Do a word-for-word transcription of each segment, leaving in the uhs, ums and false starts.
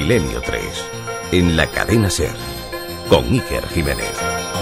Milenio tres, en la cadena SER, con Iker Jiménez.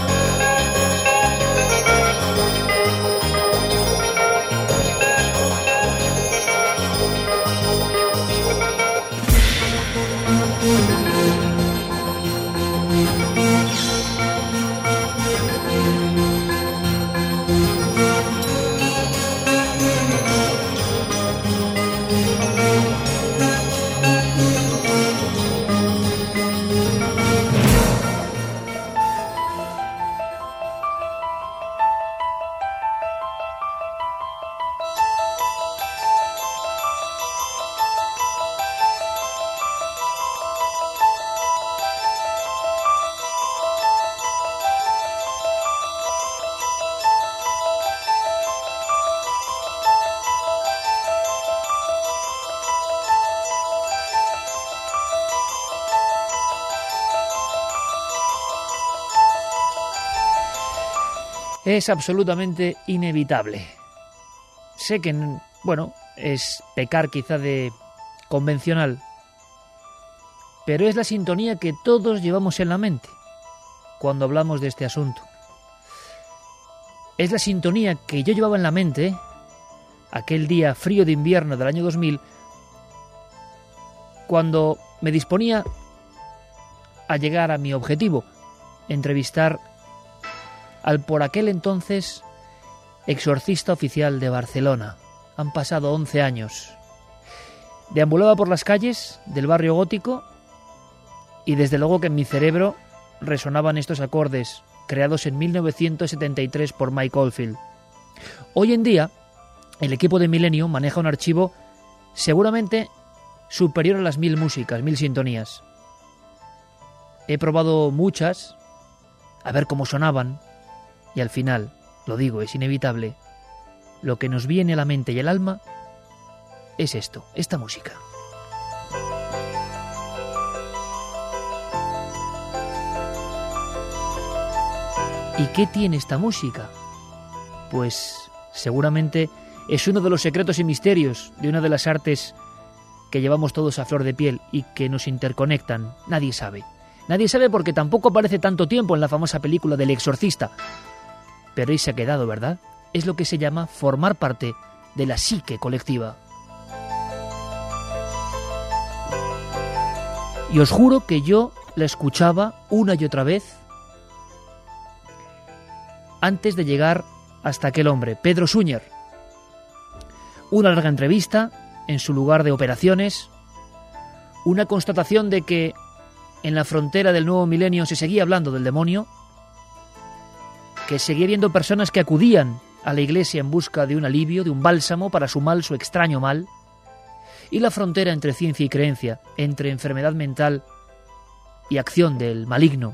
Es absolutamente inevitable. Sé que, bueno, es pecar quizá de convencional, pero es la sintonía que todos llevamos en la mente cuando hablamos de este asunto. Es la sintonía que yo llevaba en la mente aquel día frío de invierno del año dos mil, cuando me disponía a llegar a mi objetivo, entrevistar al por aquel entonces exorcista oficial de Barcelona. Han pasado once años. Deambulaba por las calles del barrio gótico y desde luego que en mi cerebro resonaban estos acordes creados en mil novecientos setenta y tres por Mike Oldfield. Hoy en día, el equipo de Milenio maneja un archivo seguramente superior a las mil músicas, mil sintonías. He probado muchas, a ver cómo sonaban, y al final, lo digo, es inevitable, lo que nos viene a la mente y el alma es esto, esta música. ¿Y qué tiene esta música? Pues seguramente es uno de los secretos y misterios de una de las artes que llevamos todos a flor de piel y que nos interconectan. Nadie sabe. Nadie sabe porque tampoco aparece tanto tiempo en la famosa película del Exorcista. Pero ahí se ha quedado, ¿verdad? Es lo que se llama formar parte de la psique colectiva. Y os juro que yo la escuchaba una y otra vez antes de llegar hasta aquel hombre, Pedro Súñer. Una larga entrevista en su lugar de operaciones, una constatación de que en la frontera del nuevo milenio se seguía hablando del demonio, que seguía viendo personas que acudían a la iglesia en busca de un alivio, de un bálsamo para su mal, su extraño mal, y la frontera entre ciencia y creencia, entre enfermedad mental y acción del maligno.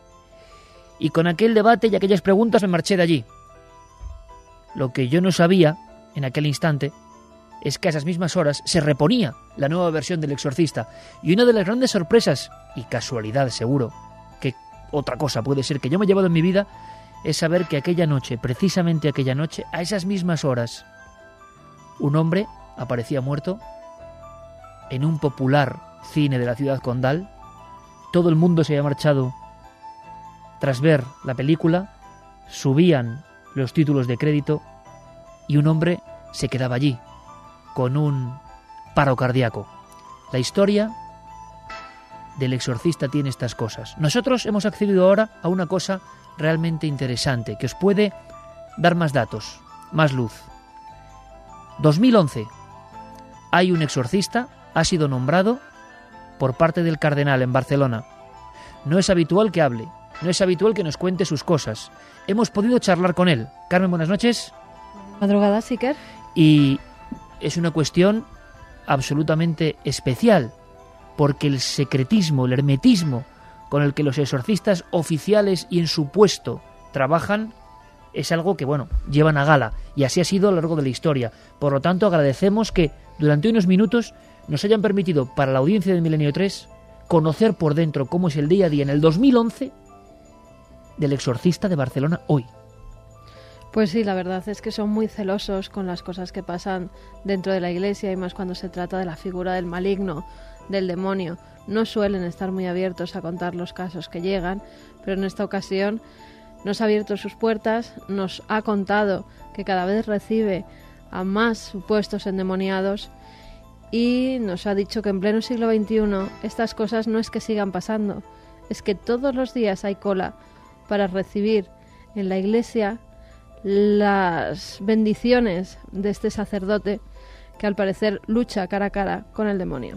Y con aquel debate y aquellas preguntas me marché de allí. Lo que yo no sabía en aquel instante es que a esas mismas horas se reponía la nueva versión del Exorcista, y una de las grandes sorpresas, y casualidad seguro, que otra cosa puede ser que yo me he llevado en mi vida, es saber que aquella noche, precisamente aquella noche, a esas mismas horas, un hombre aparecía muerto en un popular cine de la ciudad condal. Todo el mundo se había marchado tras ver la película, subían los títulos de crédito y un hombre se quedaba allí, con un paro cardíaco. La historia del Exorcista tiene estas cosas. Nosotros hemos accedido ahora a una cosa realmente interesante, que os puede dar más datos, más luz. dos mil once. Hay un exorcista, ha sido nombrado por parte del cardenal en Barcelona. No es habitual que hable, no es habitual que nos cuente sus cosas. Hemos podido charlar con él. Carmen, buenas noches. Madrugada, Iker. Y es una cuestión absolutamente especial, porque el secretismo, el hermetismo con el que los exorcistas oficiales y en su puesto trabajan es algo que, bueno, llevan a gala, y así ha sido a lo largo de la historia. Por lo tanto, agradecemos que durante unos minutos nos hayan permitido, para la audiencia del Milenio tres, conocer por dentro cómo es el día a día en el dos mil once del exorcista de Barcelona hoy. Pues sí, la verdad es que son muy celosos con las cosas que pasan dentro de la iglesia, y más cuando se trata de la figura del maligno. del demonio. No suelen estar muy abiertos a contar los casos que llegan, pero en esta ocasión nos ha abierto sus puertas, nos ha contado que cada vez recibe a más supuestos endemoniados y nos ha dicho que en pleno siglo veintiuno estas cosas no es que sigan pasando, es que todos los días hay cola para recibir en la iglesia las bendiciones de este sacerdote que al parecer lucha cara a cara con el demonio.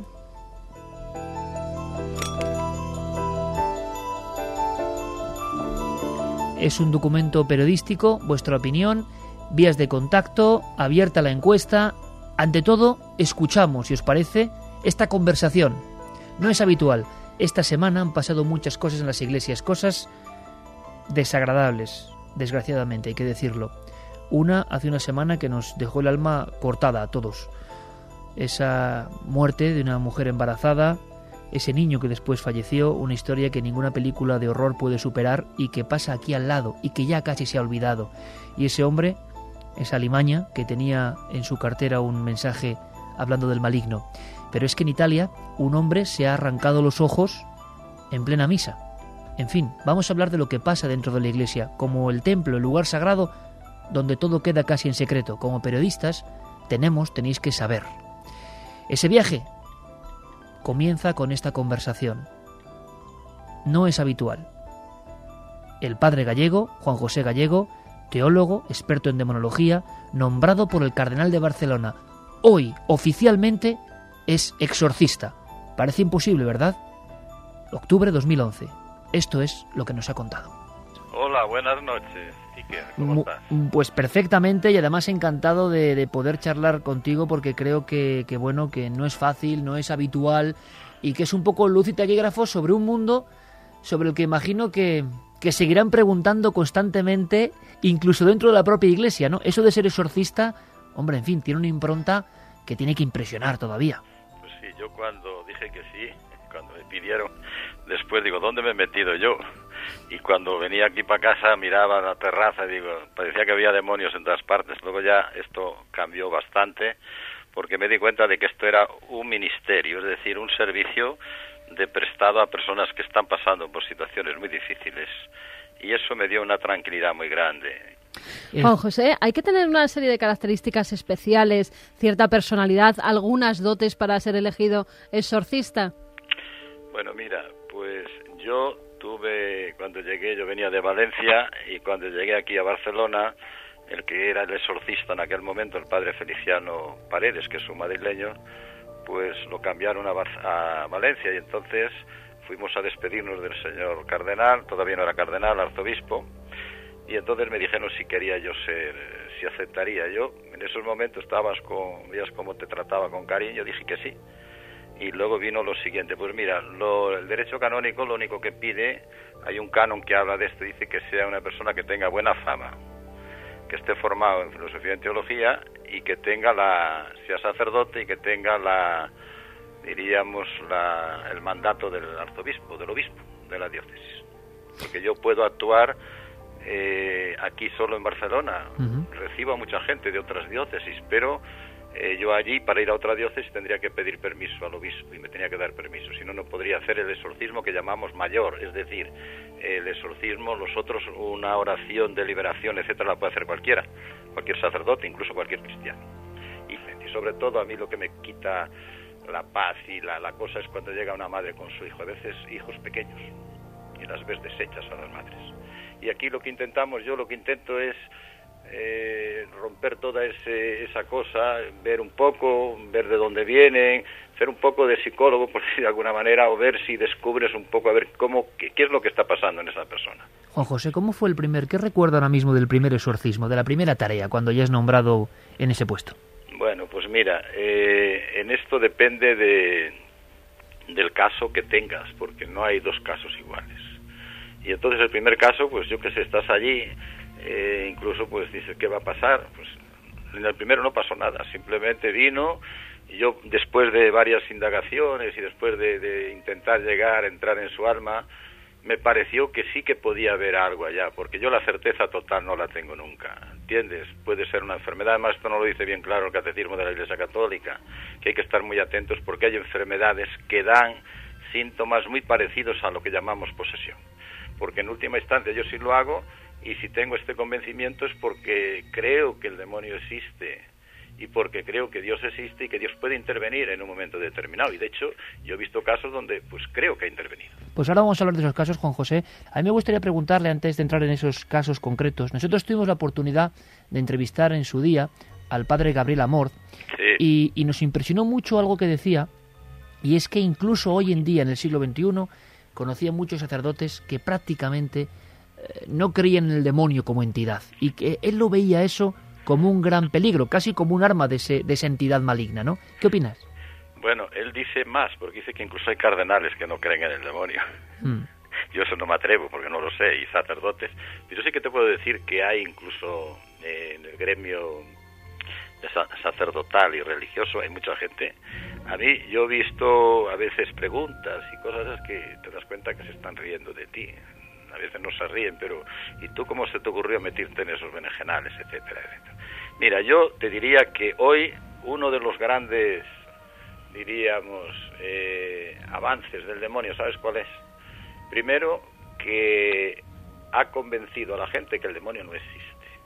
Es un documento periodístico, vuestra opinión, vías de contacto, abierta la encuesta. Ante todo, escuchamos, si os parece, esta conversación. No es habitual. Esta semana han pasado muchas cosas en las iglesias, cosas desagradables, desgraciadamente, hay que decirlo. Una hace una semana que nos dejó el alma cortada a todos. Esa muerte de una mujer embarazada, ese niño que después falleció, una historia que ninguna película de horror puede superar y que pasa aquí al lado y que ya casi se ha olvidado. Y ese hombre, esa alimaña que tenía en su cartera un mensaje hablando del maligno. Pero es que en Italia un hombre se ha arrancado los ojos en plena misa. En fin, vamos a hablar de lo que pasa dentro de la iglesia, como el templo, el lugar sagrado, donde todo queda casi en secreto. Como periodistas tenemos, tenéis que saber. Ese viaje comienza con esta conversación. No es habitual. El padre Gallego, Juan José Gallego, teólogo, experto en demonología, nombrado por el cardenal de Barcelona, hoy oficialmente es exorcista. Parece imposible, ¿verdad? Octubre de dos mil once. Esto es lo que nos ha contado. Hola, buenas noches. Iker, ¿cómo estás? Pues perfectamente, y además encantado de, de poder charlar contigo, porque creo que, que bueno, que no es fácil, no es habitual, y que es un poco luz y taquígrafo sobre un mundo sobre el que imagino que, que seguirán preguntando constantemente, incluso dentro de la propia iglesia, ¿no? Eso de ser exorcista, hombre, en fin, tiene una impronta que tiene que impresionar todavía. Pues sí, yo cuando dije que sí, cuando me pidieron, después digo, ¿dónde me he metido yo? Y cuando venía aquí para casa miraba la terraza y digo, parecía que había demonios en todas partes. Luego ya esto cambió bastante porque me di cuenta de que esto era un ministerio, es decir, un servicio de prestado a personas que están pasando por situaciones muy difíciles. Y eso me dio una tranquilidad muy grande. Juan José, ¿hay que tener una serie de características especiales, cierta personalidad, algunas dotes para ser elegido exorcista? Bueno, mira, pues yo tuve, cuando llegué, yo venía de Valencia, y cuando llegué aquí a Barcelona, el que era el exorcista en aquel momento, el padre Feliciano Paredes, que es un madrileño, pues lo cambiaron a, Bar- a Valencia, y entonces fuimos a despedirnos del señor cardenal, todavía no era cardenal, arzobispo, y entonces me dijeron si quería yo ser, si aceptaría. Yo en esos momentos estabas con, veías cómo te trataba con cariño, dije que sí. Y luego vino lo siguiente, pues mira, lo, el derecho canónico lo único que pide, hay un canon que habla de esto, dice que sea una persona que tenga buena fama, que esté formado en filosofía y en teología, y que tenga la, sea sacerdote y que tenga la, diríamos, la, el mandato del arzobispo, del obispo de la diócesis. Porque yo puedo actuar eh, aquí solo en Barcelona, uh-huh. Recibo a mucha gente de otras diócesis, pero Eh, yo allí, para ir a otra diócesis, tendría que pedir permiso al obispo y me tenía que dar permiso, si no, no podría hacer el exorcismo que llamamos mayor, es decir, el exorcismo, nosotros una oración de liberación, etcétera, la puede hacer cualquiera, cualquier sacerdote, incluso cualquier cristiano. Y, y sobre todo a mí lo que me quita la paz y la, la cosa es cuando llega una madre con su hijo, a veces hijos pequeños, y las ves deshechas a las madres. Y aquí lo que intentamos, yo lo que intento es Eh, romper toda ese, esa cosa, ver un poco, ver de dónde vienen, ser un poco de psicólogo, por decir de alguna manera, o ver si descubres un poco, a ver cómo, qué, qué es lo que está pasando en esa persona. Juan José, ¿cómo fue el primer, qué recuerda ahora mismo del primer exorcismo, de la primera tarea, cuando ya es nombrado en ese puesto? Bueno, pues mira, eh, en esto depende de, del caso que tengas, porque no hay dos casos iguales. Y entonces el primer caso, pues yo que sé, estás allí, Eh, incluso pues dices, ¿qué va a pasar? Pues en el primero no pasó nada, simplemente vino y yo después de varias indagaciones y después de, de intentar llegar, entrar en su alma, me pareció que sí que podía haber algo allá, porque yo la certeza total no la tengo nunca, ¿entiendes? Puede ser una enfermedad, además esto no lo dice bien claro el Catecismo de la Iglesia Católica, que hay que estar muy atentos porque hay enfermedades que dan síntomas muy parecidos a lo que llamamos posesión. Porque en última instancia yo sí lo hago, y si tengo este convencimiento es porque creo que el demonio existe y porque creo que Dios existe y que Dios puede intervenir en un momento determinado. Y de hecho yo he visto casos donde pues creo que ha intervenido. Pues ahora vamos a hablar de esos casos, Juan José. A mí me gustaría preguntarle, antes de entrar en esos casos concretos, nosotros tuvimos la oportunidad de entrevistar en su día al padre Gabriel Amor, sí. y, y nos impresionó mucho algo que decía, y es que incluso hoy en día, en el siglo veintiuno, conocía muchos sacerdotes que prácticamente eh, no creían en el demonio como entidad, y que él lo veía eso como un gran peligro, casi como un arma de, ese, de esa entidad maligna, ¿no? ¿Qué opinas? Bueno, él dice más, porque dice que incluso hay cardenales que no creen en el demonio. Mm. Yo eso no me atrevo, porque no lo sé, y sacerdotes. Pero sí que te puedo decir que hay incluso eh, en el gremio sacerdotal y religioso, hay mucha gente. A mí, yo he visto a veces preguntas y cosas que te das cuenta que se están riendo de ti. A veces no se ríen, pero ¿y tú cómo se te ocurrió meterte en esos berenjenales, etcétera, etcétera? Mira, yo te diría que hoy uno de los grandes, diríamos, eh, avances del demonio, ¿sabes cuál es? Primero, que ha convencido a la gente que el demonio no existe.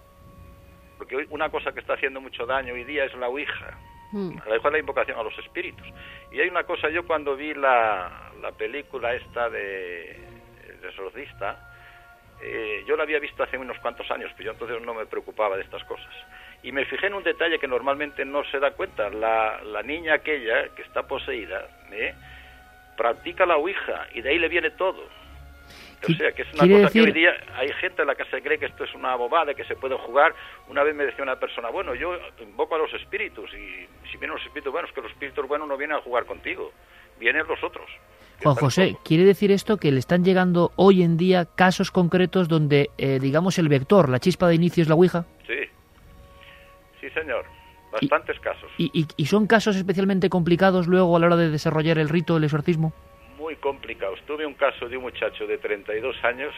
Porque hoy una cosa que está haciendo mucho daño hoy día es la Ouija. Mm. La Ouija es la invocación a los espíritus. Y hay una cosa, yo cuando vi la, la película esta de... de Exorcista, eh, yo la había visto hace unos cuantos años, pero yo entonces no me preocupaba de estas cosas. Y me fijé en un detalle que normalmente no se da cuenta. La, la niña aquella que está poseída, ¿eh? practica la Ouija, y de ahí le viene todo. O sea, que es una cosa decir... que hoy día hay gente en la que se cree que esto es una bobada, que se puede jugar. Una vez me decía una persona, bueno, yo invoco a los espíritus, y si vienen los espíritus buenos, que los espíritus buenos no vienen a jugar contigo, vienen los otros. Juan José, ¿quiere decir esto que le están llegando hoy en día casos concretos donde, eh, digamos, el vector, la chispa de inicio es la Ouija? Sí, sí señor, bastantes y, casos. Y, y, ¿Y son casos especialmente complicados luego a la hora de desarrollar el rito del exorcismo? Muy complicados. Tuve un caso de un muchacho de treinta y dos años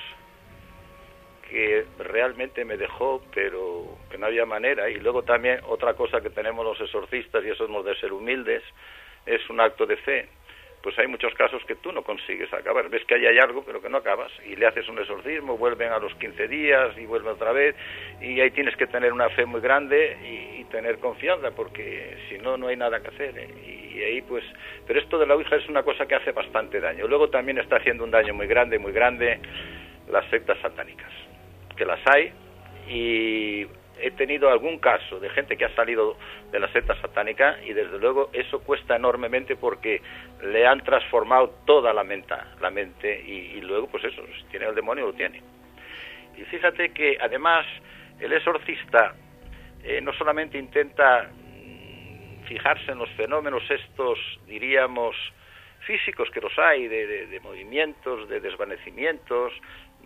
que realmente me dejó, pero que no había manera. Y luego también otra cosa que tenemos los exorcistas, y eso hemos de ser humildes, es un acto de fe. Pues hay muchos casos que tú no consigues acabar. Ves que ahí hay algo, pero que no acabas. Y le haces un exorcismo, vuelven a los quince días y vuelven otra vez. Y ahí tienes que tener una fe muy grande y, y tener confianza, porque si no, no hay nada que hacer. ¿eh? Y ahí pues... Pero esto de la Ouija es una cosa que hace bastante daño. Luego también está haciendo un daño muy grande, muy grande, las sectas satánicas. Que las hay, y he tenido algún caso de gente que ha salido de la secta satánica, y desde luego eso cuesta enormemente porque le han transformado toda la mente, la mente y, y luego pues eso, si tiene el demonio lo tiene. Y fíjate que además el exorcista eh, no solamente intenta mmm, fijarse en los fenómenos estos, diríamos, físicos, que los hay, de, de, de movimientos, de desvanecimientos,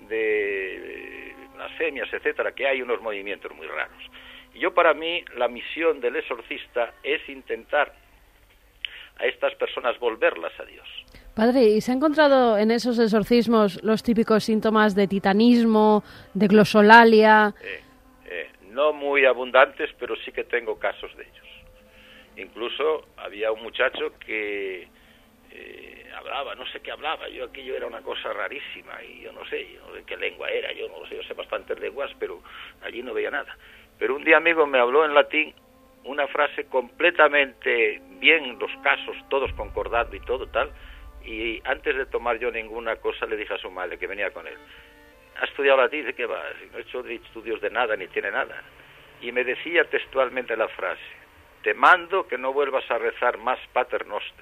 de blasfemias, etcétera, que hay unos movimientos muy raros. Y yo, para mí, la misión del exorcista es intentar a estas personas volverlas a Dios. Padre, ¿y se ha encontrado en esos exorcismos los típicos síntomas de titanismo, de glosolalia? Eh, eh, no muy abundantes, pero sí que tengo casos de ellos. Incluso había un muchacho que eh, hablaba, no sé qué hablaba, yo aquello era una cosa rarísima, y yo no sé, yo no sé qué lengua era, yo no lo sé, yo sé bastantes lenguas, pero allí no veía nada. Pero un día, amigo, me habló en latín una frase completamente bien, los casos todos concordados y todo tal, y antes de tomar yo ninguna cosa le dije a su madre, que venía con él, ¿ha estudiado latín? Dice, ¿qué va? No he hecho estudios de nada, ni tiene nada. Y me decía textualmente la frase, te mando que no vuelvas a rezar más Pater Noster.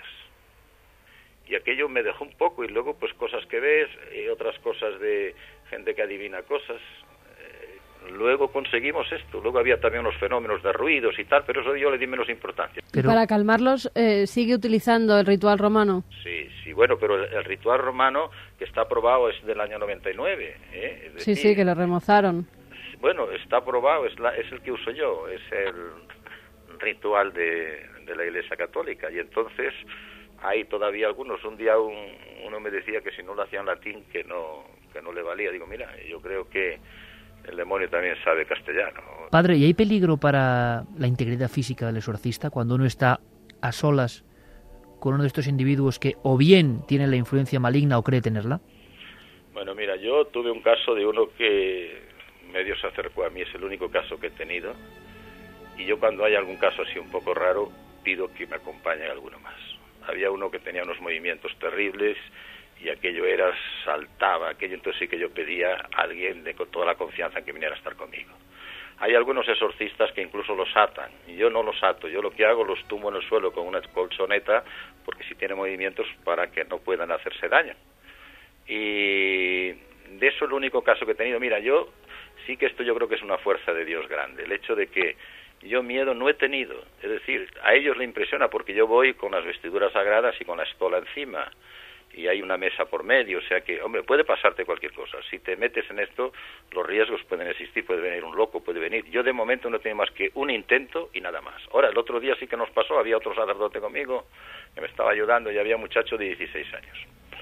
Y aquello me dejó un poco, y luego pues cosas que ves, y otras cosas de gente que adivina cosas. Eh, luego conseguimos esto, luego había también los fenómenos de ruidos y tal, pero eso yo le di menos importancia. Pero... ¿Para calmarlos eh, sigue utilizando el ritual romano? Sí, sí, bueno, pero el, el ritual romano que está aprobado es del año noventa y nueve. ¿eh? Es decir, sí, sí, que lo remozaron. Bueno, está aprobado, es, la, es el que uso yo, es el ritual de, de la Iglesia Católica, y entonces hay todavía algunos. Un día un, uno me decía que si no lo hacía en latín que no que no le valía. Digo, mira, yo creo que el demonio también sabe castellano. Padre, ¿y hay peligro para la integridad física del exorcista cuando uno está a solas con uno de estos individuos que o bien tiene la influencia maligna o cree tenerla? Bueno, mira, yo tuve un caso de uno que medio se acercó a mí, es el único caso que he tenido, y yo cuando hay algún caso así un poco raro, pido que me acompañe alguno más. Había uno que tenía unos movimientos terribles, y aquello era, saltaba, aquello entonces sí que yo pedía a alguien de con toda la confianza que viniera a estar conmigo. Hay algunos exorcistas que incluso los atan, y yo no los ato, yo lo que hago los tumbo en el suelo con una colchoneta, porque si tiene movimientos para que no puedan hacerse daño. Y de eso es el único caso que he tenido. Mira, yo sí que esto yo creo que es una fuerza de Dios grande, el hecho de que yo miedo no he tenido, es decir, a ellos le impresiona porque yo voy con las vestiduras sagradas y con la estola encima, y hay una mesa por medio, o sea que, hombre, puede pasarte cualquier cosa. Si te metes en esto, los riesgos pueden existir, puede venir un loco, puede venir. Yo de momento no tengo más que un intento y nada más. Ahora, el otro día sí que nos pasó, había otro sacerdote conmigo que me estaba ayudando y había un muchacho de dieciséis años.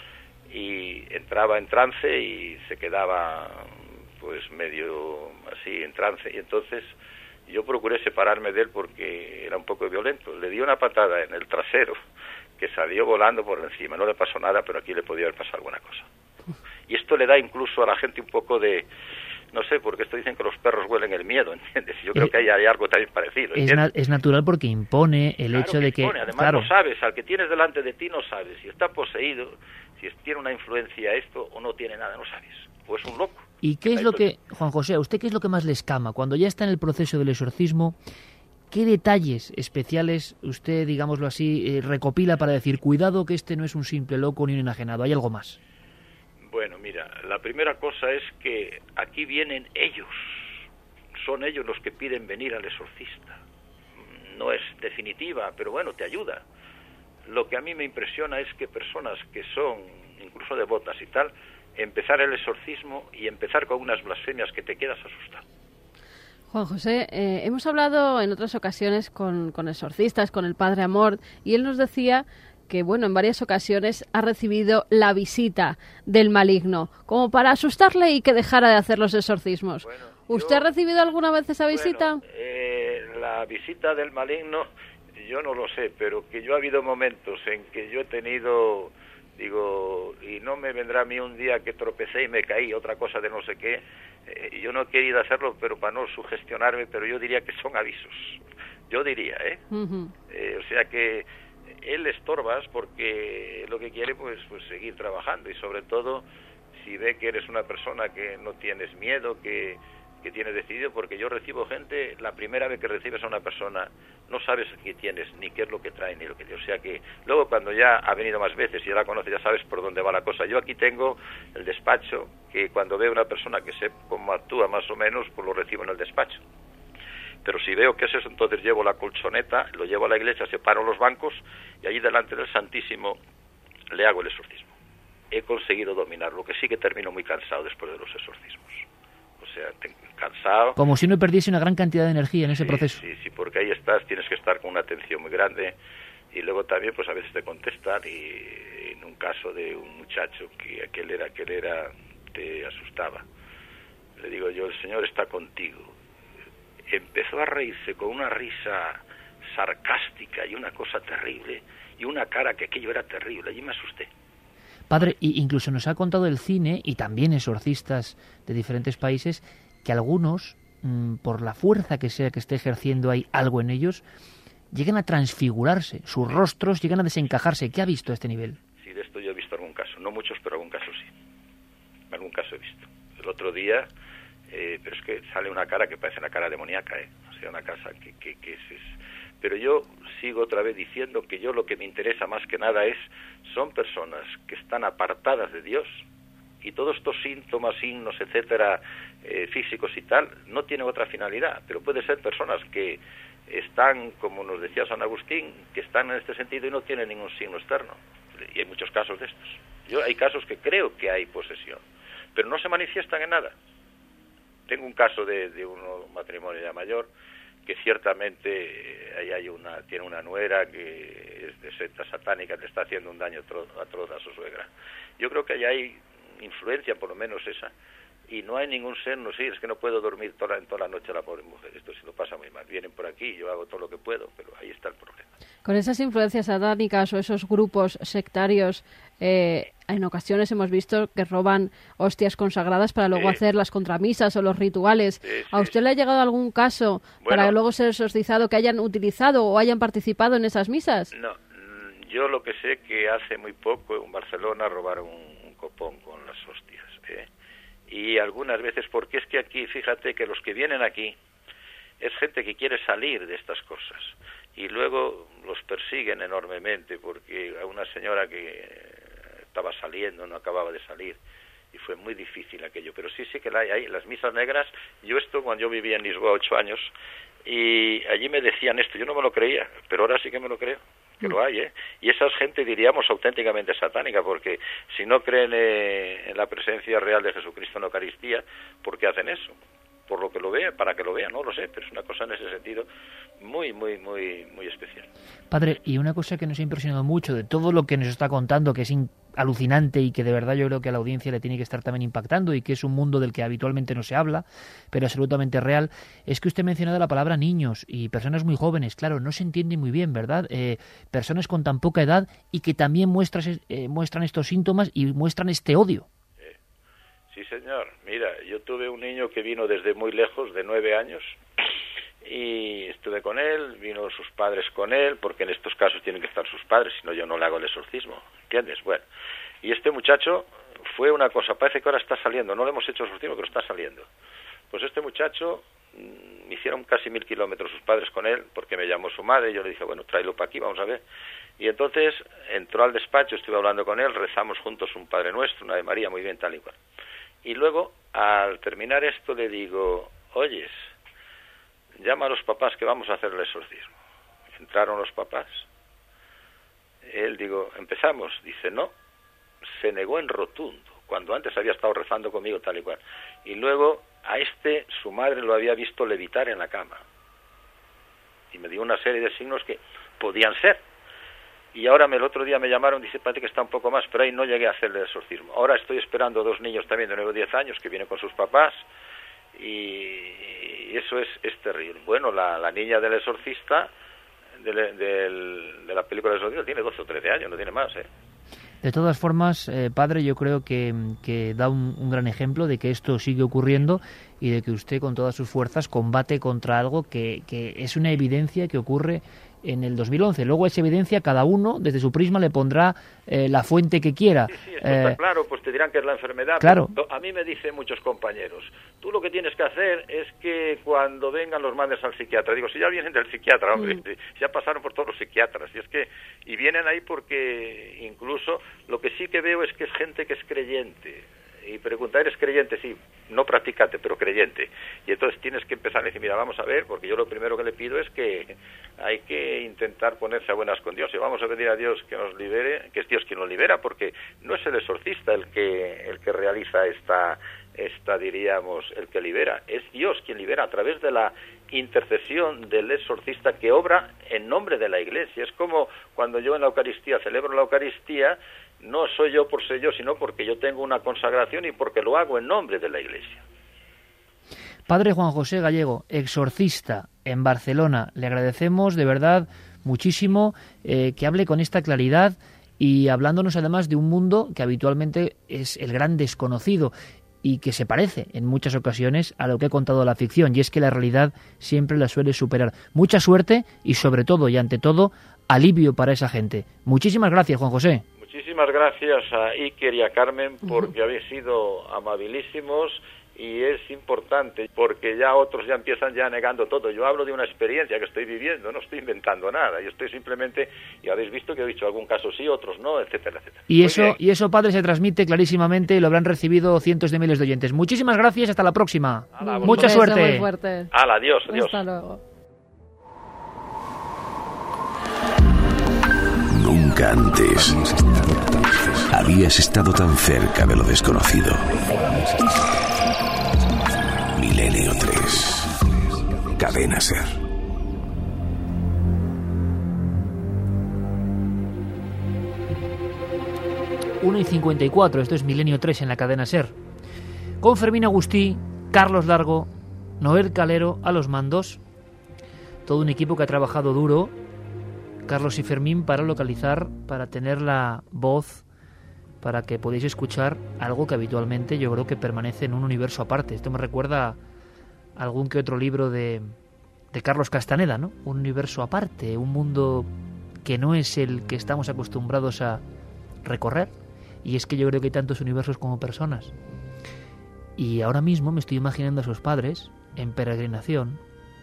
Y entraba en trance y se quedaba, pues, medio así en trance, y entonces yo procuré separarme de él porque era un poco violento. Le di una patada en el trasero que salió volando por encima, no le pasó nada, pero aquí le podía haber pasado alguna cosa. Y esto le da incluso a la gente un poco de, no sé, porque esto dicen que los perros huelen el miedo, ¿entiendes? Yo creo eh, que hay, hay algo también parecido. Es, na es natural porque impone el claro hecho que de que... Impone. Además claro. no sabes, al que tienes delante de ti no sabes si está poseído, si tiene una influencia esto o no tiene nada, no sabes. O es un loco. ¿Y qué es lo que, Juan José, a usted qué es lo que más le escama? Cuando ya está en el proceso del exorcismo, ¿qué detalles especiales usted, digámoslo así, eh, recopila para decir, cuidado que este no es un simple loco ni un enajenado, hay algo más? Bueno, mira, la primera cosa es que aquí vienen ellos, son ellos los que piden venir al exorcista. No es definitiva, pero bueno, te ayuda. Lo que a mí me impresiona es que personas que son incluso devotas y tal, empezar el exorcismo y empezar con unas blasfemias que te quedas asustado. Juan José, eh, hemos hablado en otras ocasiones con, con exorcistas, con el Padre Amor, y él nos decía que, bueno, en varias ocasiones ha recibido la visita del maligno, como para asustarle y que dejara de hacer los exorcismos. Bueno, ¿Usted yo, ha recibido alguna vez esa visita? Bueno, eh, la visita del maligno, yo no lo sé, pero que yo ha habido momentos en que yo he tenido... Digo, y no me vendrá a mí un día que tropecé y me caí, otra cosa de no sé qué. Eh, yo no he querido hacerlo, pero para no sugestionarme, pero yo diría que son avisos. Yo diría, ¿eh? Uh-huh. eh o sea que él estorbas porque lo que quiere, pues, pues seguir trabajando. Y sobre todo, si ve que eres una persona que no tienes miedo, que... que tienes decidido, porque yo recibo gente, la primera vez que recibes a una persona, no sabes qué tienes, ni qué es lo que trae, ni lo que... O sea que, luego cuando ya ha venido más veces y ya la conoces, ya sabes por dónde va la cosa. Yo aquí tengo el despacho, que cuando veo una persona que sé cómo actúa más o menos, pues lo recibo en el despacho. Pero si veo que es eso, entonces llevo la colchoneta, lo llevo a la iglesia, separo los bancos, y allí delante del Santísimo le hago el exorcismo. He conseguido dominarlo, que sí que termino muy cansado después de los exorcismos. O sea, cansado. Como si no perdiese una gran cantidad de energía en ese sí, proceso. Sí, sí, porque ahí estás, tienes que estar con una atención muy grande y luego también, pues a veces te contestan y en un caso de un muchacho que aquel era, aquel era, te asustaba. Le digo yo, el Señor está contigo. Empezó a reírse con una risa sarcástica y una cosa terrible y una cara que aquello era terrible, allí me asusté. Padre, incluso nos ha contado el cine y también exorcistas de diferentes países que algunos, mmm, por la fuerza que sea que esté ejerciendo ahí algo en ellos, llegan a transfigurarse, sus rostros llegan a desencajarse. ¿Qué ha visto a este nivel? Sí, de esto yo he visto algún caso, no muchos, pero algún caso sí. Algún caso he visto. El otro día, eh, pero es que sale una cara que parece una cara demoníaca, ¿eh? O sea, una casa que, que, que es, es... Pero yo sigo otra vez diciendo que yo lo que me interesa más que nada es, son personas que están apartadas de Dios y todos estos síntomas, signos, etcétera, eh, físicos y tal, no tienen otra finalidad, pero puede ser personas que están, como nos decía San Agustín, que están en este sentido y no tienen ningún signo externo. Y hay muchos casos de estos. Yo hay casos que creo que hay posesión, pero no se manifiestan en nada. Tengo un caso de, de un matrimonio ya mayor, que ciertamente ahí hay una, tiene una nuera que es de secta satánica, le está haciendo un daño atroz a su suegra. Yo creo que ahí hay influencia, por lo menos esa, y no hay ningún ser, no sé, es que no puedo dormir toda, en toda la noche la pobre mujer, esto se lo pasa muy mal, vienen por aquí, yo hago todo lo que puedo, pero ahí está el problema. Con esas influencias satánicas o esos grupos sectarios, eh, en ocasiones hemos visto que roban hostias consagradas para luego sí. hacer las contramisas o los rituales. Sí, sí, ¿A usted sí. le ha llegado algún caso bueno, para luego ser exorcizado que hayan utilizado o hayan participado en esas misas? No, yo lo que sé que hace muy poco en Barcelona robaron un, un copón con las hostias, ¿eh? Y algunas veces, porque es que aquí, fíjate que los que vienen aquí es gente que quiere salir de estas cosas y luego los persiguen enormemente, porque a una señora que estaba saliendo, no acababa de salir, y fue muy difícil aquello, pero sí, sí que la hay, hay las misas negras. Yo esto cuando yo vivía en Lisboa ocho años, y allí me decían esto, yo no me lo creía, pero ahora sí que me lo creo, que lo hay, ¿eh? Y esa es gente, diríamos, auténticamente satánica, porque si no creen eh, en la presencia real de Jesucristo en la Eucaristía, ¿por qué hacen eso? Por lo que lo vean, para que lo vean, no lo sé, pero es una cosa en ese sentido muy, muy, muy, muy especial. Padre, y una cosa que nos ha impresionado mucho de todo lo que nos está contando, que es in- alucinante y que de verdad yo creo que a la audiencia le tiene que estar también impactando y que es un mundo del que habitualmente no se habla, pero absolutamente real, es que usted ha mencionado la palabra niños y personas muy jóvenes. Claro, no se entiende muy bien, ¿verdad? Eh, personas con tan poca edad y que también muestras, eh, muestran estos síntomas y muestran este odio. Sí, señor. Mira, yo tuve un niño que vino desde muy lejos, de nueve años, y estuve con él, vino sus padres con él, porque en estos casos tienen que estar sus padres, si no yo no le hago el exorcismo, ¿entiendes? Bueno, y este muchacho fue una cosa, parece que ahora está saliendo, no le hemos hecho exorcismo, pero está saliendo. Pues este muchacho, mmm, hicieron casi mil kilómetros sus padres con él, porque me llamó su madre, y yo le dije, bueno, tráelo para aquí, vamos a ver. Y entonces entró al despacho, estuve hablando con él, rezamos juntos un Padre Nuestro, una de María, muy bien, tal y cual. Y luego, al terminar esto, le digo, oyes, llama a los papás que vamos a hacer el exorcismo. Entraron los papás. Él, digo, empezamos. Dice, no, se negó en rotundo, cuando antes había estado rezando conmigo, tal y cual. Y luego, a este, su madre lo había visto levitar en la cama. Y me dio una serie de signos que podían ser. Y ahora me, el otro día me llamaron, dice, parece que está un poco más, pero ahí no llegué a hacer el exorcismo. Ahora estoy esperando dos niños también de nueve o diez años que vienen con sus papás y eso es, es terrible. Bueno, la, la niña del exorcista, de, de, de la película del exorcista, tiene doce o trece años, no tiene más, ¿eh? De todas formas, eh, padre, yo creo que, que da un, un gran ejemplo de que esto sigue ocurriendo y de que usted con todas sus fuerzas combate contra algo que, que es una evidencia que ocurre en el dos mil once. Luego esa evidencia cada uno desde su prisma le pondrá eh, la fuente que quiera. Sí, sí, esto eh, está claro, pues te dirán que es la enfermedad. Claro. Pero a mí me dicen muchos compañeros, tú lo que tienes que hacer es que cuando vengan los mandes al psiquiatra. Digo, si ya vienen del psiquiatra, hombre, mm. ya pasaron por todos los psiquiatras. Y es que y vienen ahí porque incluso lo que sí que veo es que es gente que es creyente. Y pregunta, ¿eres creyente? Sí, no practicante, pero creyente. Y entonces tienes que empezar a decir, mira, vamos a ver, porque yo lo primero que le pido es que hay que intentar ponerse a buenas con Dios. Y vamos a pedir a Dios que nos libere, que es Dios quien nos libera, porque no es el exorcista el que el que realiza esta, esta diríamos, el que libera. Es Dios quien libera a través de la intercesión del exorcista que obra en nombre de la Iglesia. Es como cuando yo en la Eucaristía celebro la Eucaristía, no soy yo por ser yo, sino porque yo tengo una consagración y porque lo hago en nombre de la Iglesia. Padre Juan José Gallego, exorcista en Barcelona, le agradecemos de verdad muchísimo eh, que hable con esta claridad y hablándonos además de un mundo que habitualmente es el gran desconocido y que se parece en muchas ocasiones a lo que ha contado la ficción, y es que la realidad siempre la suele superar. Mucha suerte y sobre todo y ante todo alivio para esa gente. Muchísimas gracias, Juan José. Muchísimas gracias a Iker y a Carmen porque uh-huh. habéis sido amabilísimos y es importante porque ya otros ya empiezan ya negando todo. Yo hablo de una experiencia que estoy viviendo, no estoy inventando nada, yo estoy simplemente, y habéis visto que he dicho algún caso sí, otros no, etcétera, etcétera. Y eso, y eso, padre, se transmite clarísimamente y lo habrán recibido cientos de miles de oyentes. Muchísimas gracias, hasta la próxima. Ala, Mucha suerte. Hala, adiós, adiós. Hasta luego. Nunca antes habías estado tan cerca de lo desconocido. Milenio tres. Cadena SER. una y cincuenta y cuatro, esto es Milenio tres en la cadena SER. con Fermín Agustí, Carlos Largo, Noel Calero a los mandos. Todo un equipo que ha trabajado duro, Carlos y Fermín, para localizar, para tener la voz, para que podáis escuchar algo que habitualmente yo creo que permanece en un universo aparte. Esto me recuerda a algún que otro libro de, de Carlos Castaneda, ¿no? Un universo aparte, un mundo que no es el que estamos acostumbrados a recorrer. Y es que yo creo que hay tantos universos como personas. Y ahora mismo me estoy imaginando a sus padres en peregrinación.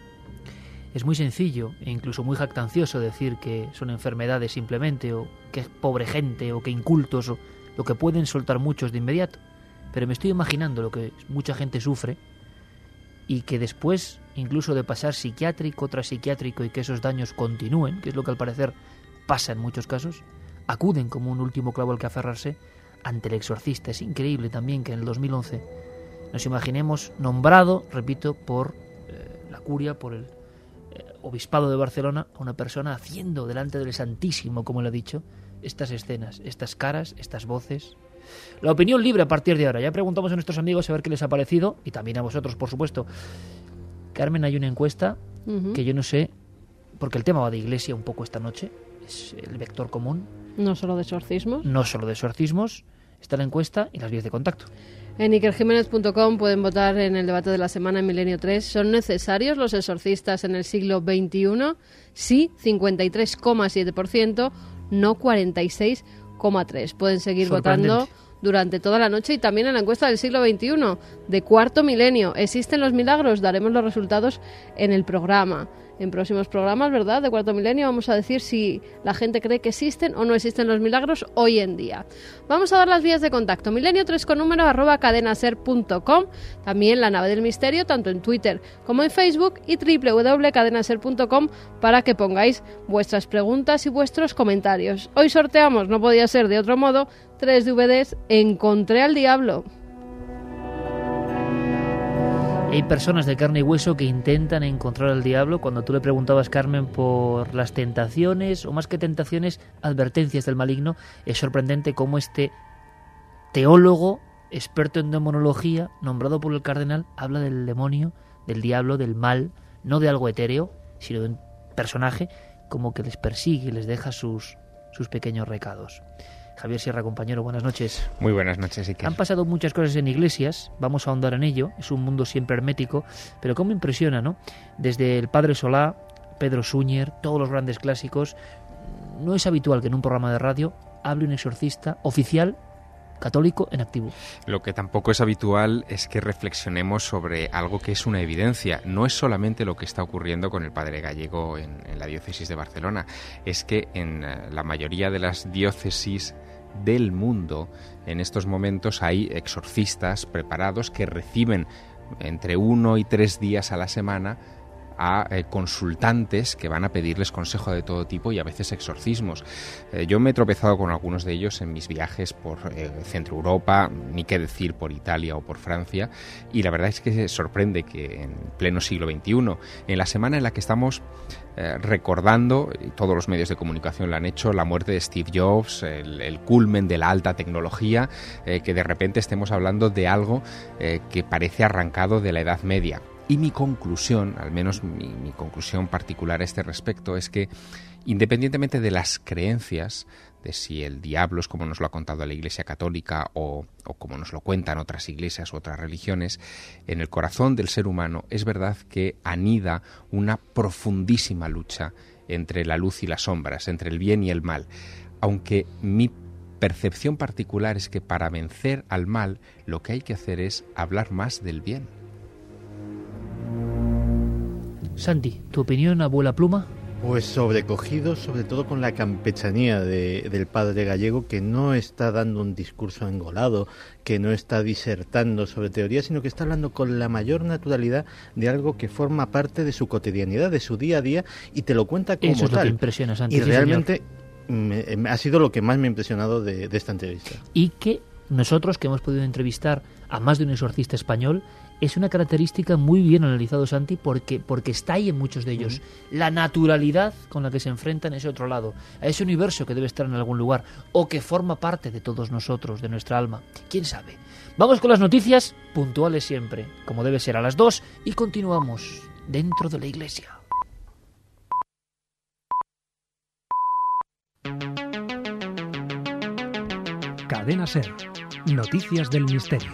Es muy sencillo e incluso muy jactancioso decir que son enfermedades simplemente, o que es pobre gente, o que incultos, o lo que pueden soltar muchos de inmediato. Pero me estoy imaginando lo que mucha gente sufre y que después, incluso de pasar psiquiátrico tras psiquiátrico y que esos daños continúen, que es lo que al parecer pasa en muchos casos, acuden como un último clavo al que aferrarse ante el exorcista. Es increíble también que en el dos mil once nos imaginemos nombrado, repito, por eh, la curia, por el eh, obispado de Barcelona, a una persona haciendo delante del Santísimo, como le ha dicho, estas escenas, estas caras, estas voces. La opinión libre a partir de ahora. Ya preguntamos a nuestros amigos a ver qué les ha parecido, y también a vosotros, por supuesto. Carmen, hay una encuesta uh-huh. que yo no sé, porque el tema va de iglesia un poco esta noche, es el vector común. No solo de exorcismos. No solo de exorcismos. Está la encuesta y las vías de contacto. En iker jiménez punto com pueden votar en el debate de la semana en Milenio tres. ¿Son necesarios los exorcistas en el siglo veintiuno? Sí, cincuenta y tres coma siete por ciento, no cuarenta y seis coma tres por ciento. Pueden seguir votando durante toda la noche y también en la encuesta del siglo veintiuno, de cuarto milenio. ¿Existen los milagros? Daremos los resultados en el programa. En próximos programas, ¿verdad?, de Cuarto Milenio, vamos a decir si la gente cree que existen o no existen los milagros hoy en día. Vamos a dar las vías de contacto. Milenio tres con número arroba cadenaser punto com. También La Nave del Misterio, tanto en Twitter como en Facebook, y doble u doble u doble u punto cadenaser punto com para que pongáis vuestras preguntas y vuestros comentarios. Hoy sorteamos, no podía ser de otro modo, tres D V Ds Encontré al Diablo. Hay personas de carne y hueso que intentan encontrar al diablo. Cuando tú le preguntabas, Carmen, por las tentaciones, o más que tentaciones, advertencias del maligno, es sorprendente cómo este teólogo, experto en demonología, nombrado por el cardenal, habla del demonio, del diablo, del mal, no de algo etéreo, sino de un personaje como que les persigue y les deja sus, sus pequeños recados. Javier Sierra, compañero, buenas noches. Muy buenas noches, Iker. Han pasado muchas cosas en iglesias, vamos a ahondar en ello, es un mundo siempre hermético, pero cómo impresiona, ¿no? Desde el Padre Solá, Pedro Súñer, todos los grandes clásicos, no es habitual que en un programa de radio hable un exorcista oficial católico en activo. Lo que tampoco es habitual es que reflexionemos sobre algo que es una evidencia. No es solamente lo que está ocurriendo con el padre Gallego en, en la diócesis de Barcelona, es que en la mayoría de las diócesis del mundo en estos momentos hay exorcistas preparados que reciben entre uno y tres días a la semana a eh, consultantes que van a pedirles consejo de todo tipo y a veces exorcismos. Eh, yo me he tropezado con algunos de ellos en mis viajes por eh, Centro Europa, ni qué decir por Italia o por Francia, y la verdad es que sorprende que en pleno siglo veintiuno, en la semana en la que estamos eh, recordando, y todos los medios de comunicación lo han hecho, la muerte de Steve Jobs, el, el culmen de la alta tecnología, eh, que de repente estemos hablando de algo eh, que parece arrancado de la Edad Media. Y mi conclusión, al menos mi, mi conclusión particular a este respecto, es que independientemente de las creencias, de si el diablo es como nos lo ha contado la Iglesia Católica o, o como nos lo cuentan otras iglesias u otras religiones, en el corazón del ser humano es verdad que anida una profundísima lucha entre la luz y las sombras, entre el bien y el mal, aunque mi percepción particular es que para vencer al mal lo que hay que hacer es hablar más del bien. Santi, ¿tu opinión, abuela pluma? Pues sobrecogido, sobre todo con la campechanía de, del padre Gallego, que no está dando un discurso engolado, que no está disertando sobre teoría, sino que está hablando con la mayor naturalidad de algo que forma parte de su cotidianidad, de su día a día, y te lo cuenta como Eso es tal. Lo que impresiona, Santi, y sí, realmente me, me, ha sido lo que más me ha impresionado de, de esta entrevista. Y que nosotros, que hemos podido entrevistar a más de un exorcista español, es una característica muy bien analizado, Santi, porque, porque está ahí en muchos de ellos. Uh-huh. La naturalidad con la que se enfrentan a ese otro lado, a ese universo que debe estar en algún lugar, o que forma parte de todos nosotros, de nuestra alma. ¿Quién sabe? Vamos con las noticias, puntuales siempre, como debe ser, a las dos, y continuamos dentro de la Iglesia. Cadena SER. Noticias del Misterio.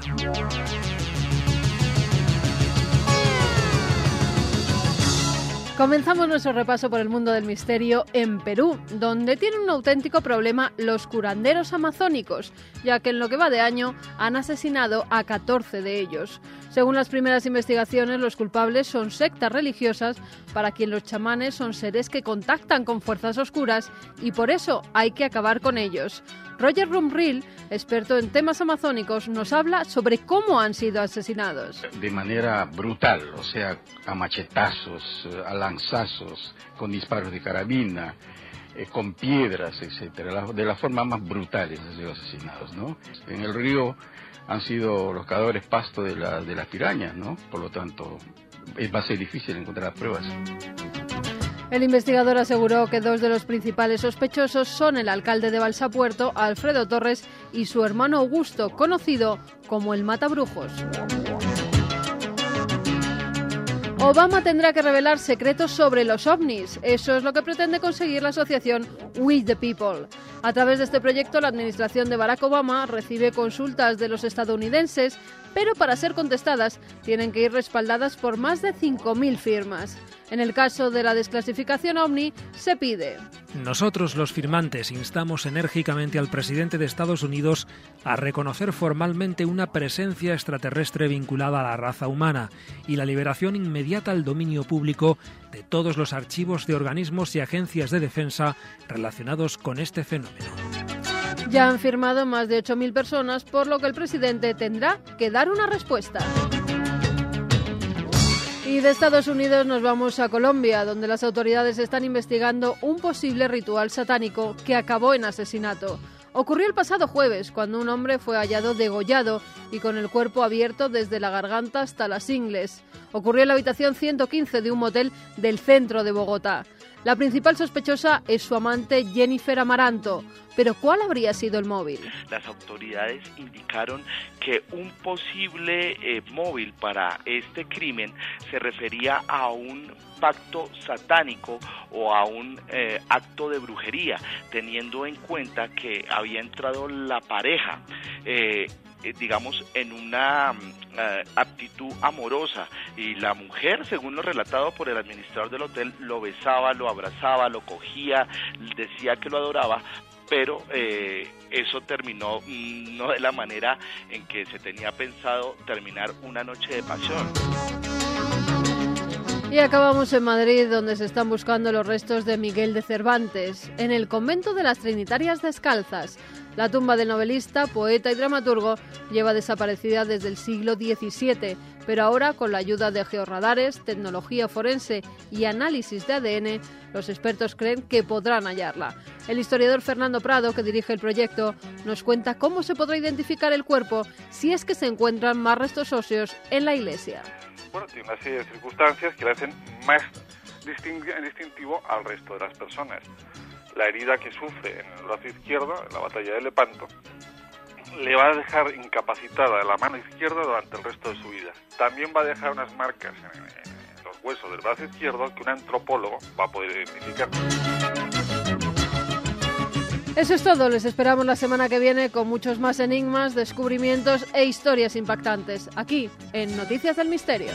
Comenzamos nuestro repaso por el mundo del misterio en Perú, donde tienen un auténtico problema los curanderos amazónicos, ya que en lo que va de año han asesinado a catorce de ellos. Según las primeras investigaciones, los culpables son sectas religiosas para quien los chamanes son seres que contactan con fuerzas oscuras y por eso hay que acabar con ellos. Roger Rumril, experto en temas amazónicos, nos habla sobre cómo han sido asesinados. De manera brutal, o sea, a machetazos, a lanzazos, con disparos de carabina, eh, con piedras, etcétera. De la forma más brutales han sido asesinados, ¿no? En el río han sido los cadáveres pasto de, la, de las pirañas, ¿no? Por lo tanto, es, va a ser difícil encontrar pruebas. El investigador aseguró que dos de los principales sospechosos son el alcalde de Balsapuerto, Alfredo Torres, y su hermano Augusto, conocido como el Matabrujos. Obama tendrá que revelar secretos sobre los ovnis. Eso es lo que pretende conseguir la asociación We the People. A través de este proyecto, la administración de Barack Obama recibe consultas de los estadounidenses, pero para ser contestadas tienen que ir respaldadas por más de cinco mil firmas. En el caso de la desclasificación ovni, se pide: nosotros, los firmantes, instamos enérgicamente al presidente de Estados Unidos a reconocer formalmente una presencia extraterrestre vinculada a la raza humana y la liberación inmediata al dominio público de todos los archivos de organismos y agencias de defensa relacionados con este fenómeno. Ya han firmado más de ocho mil personas, por lo que el presidente tendrá que dar una respuesta. Y de Estados Unidos nos vamos a Colombia, donde las autoridades están investigando un posible ritual satánico que acabó en asesinato. Ocurrió el pasado jueves, cuando un hombre fue hallado degollado y con el cuerpo abierto desde la garganta hasta las ingles. Ocurrió en la habitación ciento quince de un motel del centro de Bogotá. La principal sospechosa es su amante Jennifer Amaranto. ¿Pero cuál habría sido el móvil? Las autoridades indicaron que un posible eh, móvil para este crimen se refería a un pacto satánico o a un eh, acto de brujería, teniendo en cuenta que había entrado la pareja eh, digamos, en una uh, aptitud amorosa, y la mujer, según lo relatado por el administrador del hotel, lo besaba, lo abrazaba, lo cogía, decía que lo adoraba, pero eh, eso terminó mm, no de la manera en que se tenía pensado terminar una noche de pasión. Y acabamos en Madrid, donde se están buscando los restos de Miguel de Cervantes, en el convento de las Trinitarias Descalzas. La tumba del novelista, poeta y dramaturgo lleva desaparecida desde el siglo diecisiete, pero ahora, con la ayuda de georradares, tecnología forense y análisis de A D N, los expertos creen que podrán hallarla. El historiador Fernando Prado, que dirige el proyecto, nos cuenta cómo se podrá identificar el cuerpo si es que se encuentran más restos óseos en la iglesia. Bueno, tiene una serie de circunstancias que le hacen más disting- distintivo al resto de las personas. La herida que sufre en el brazo izquierdo, en la batalla de Lepanto, le va a dejar incapacitada la mano izquierda durante el resto de su vida. También va a dejar unas marcas en, en los huesos del brazo izquierdo que un antropólogo va a poder identificar. Eso es todo, les esperamos la semana que viene con muchos más enigmas, descubrimientos e historias impactantes, aquí en Noticias del Misterio.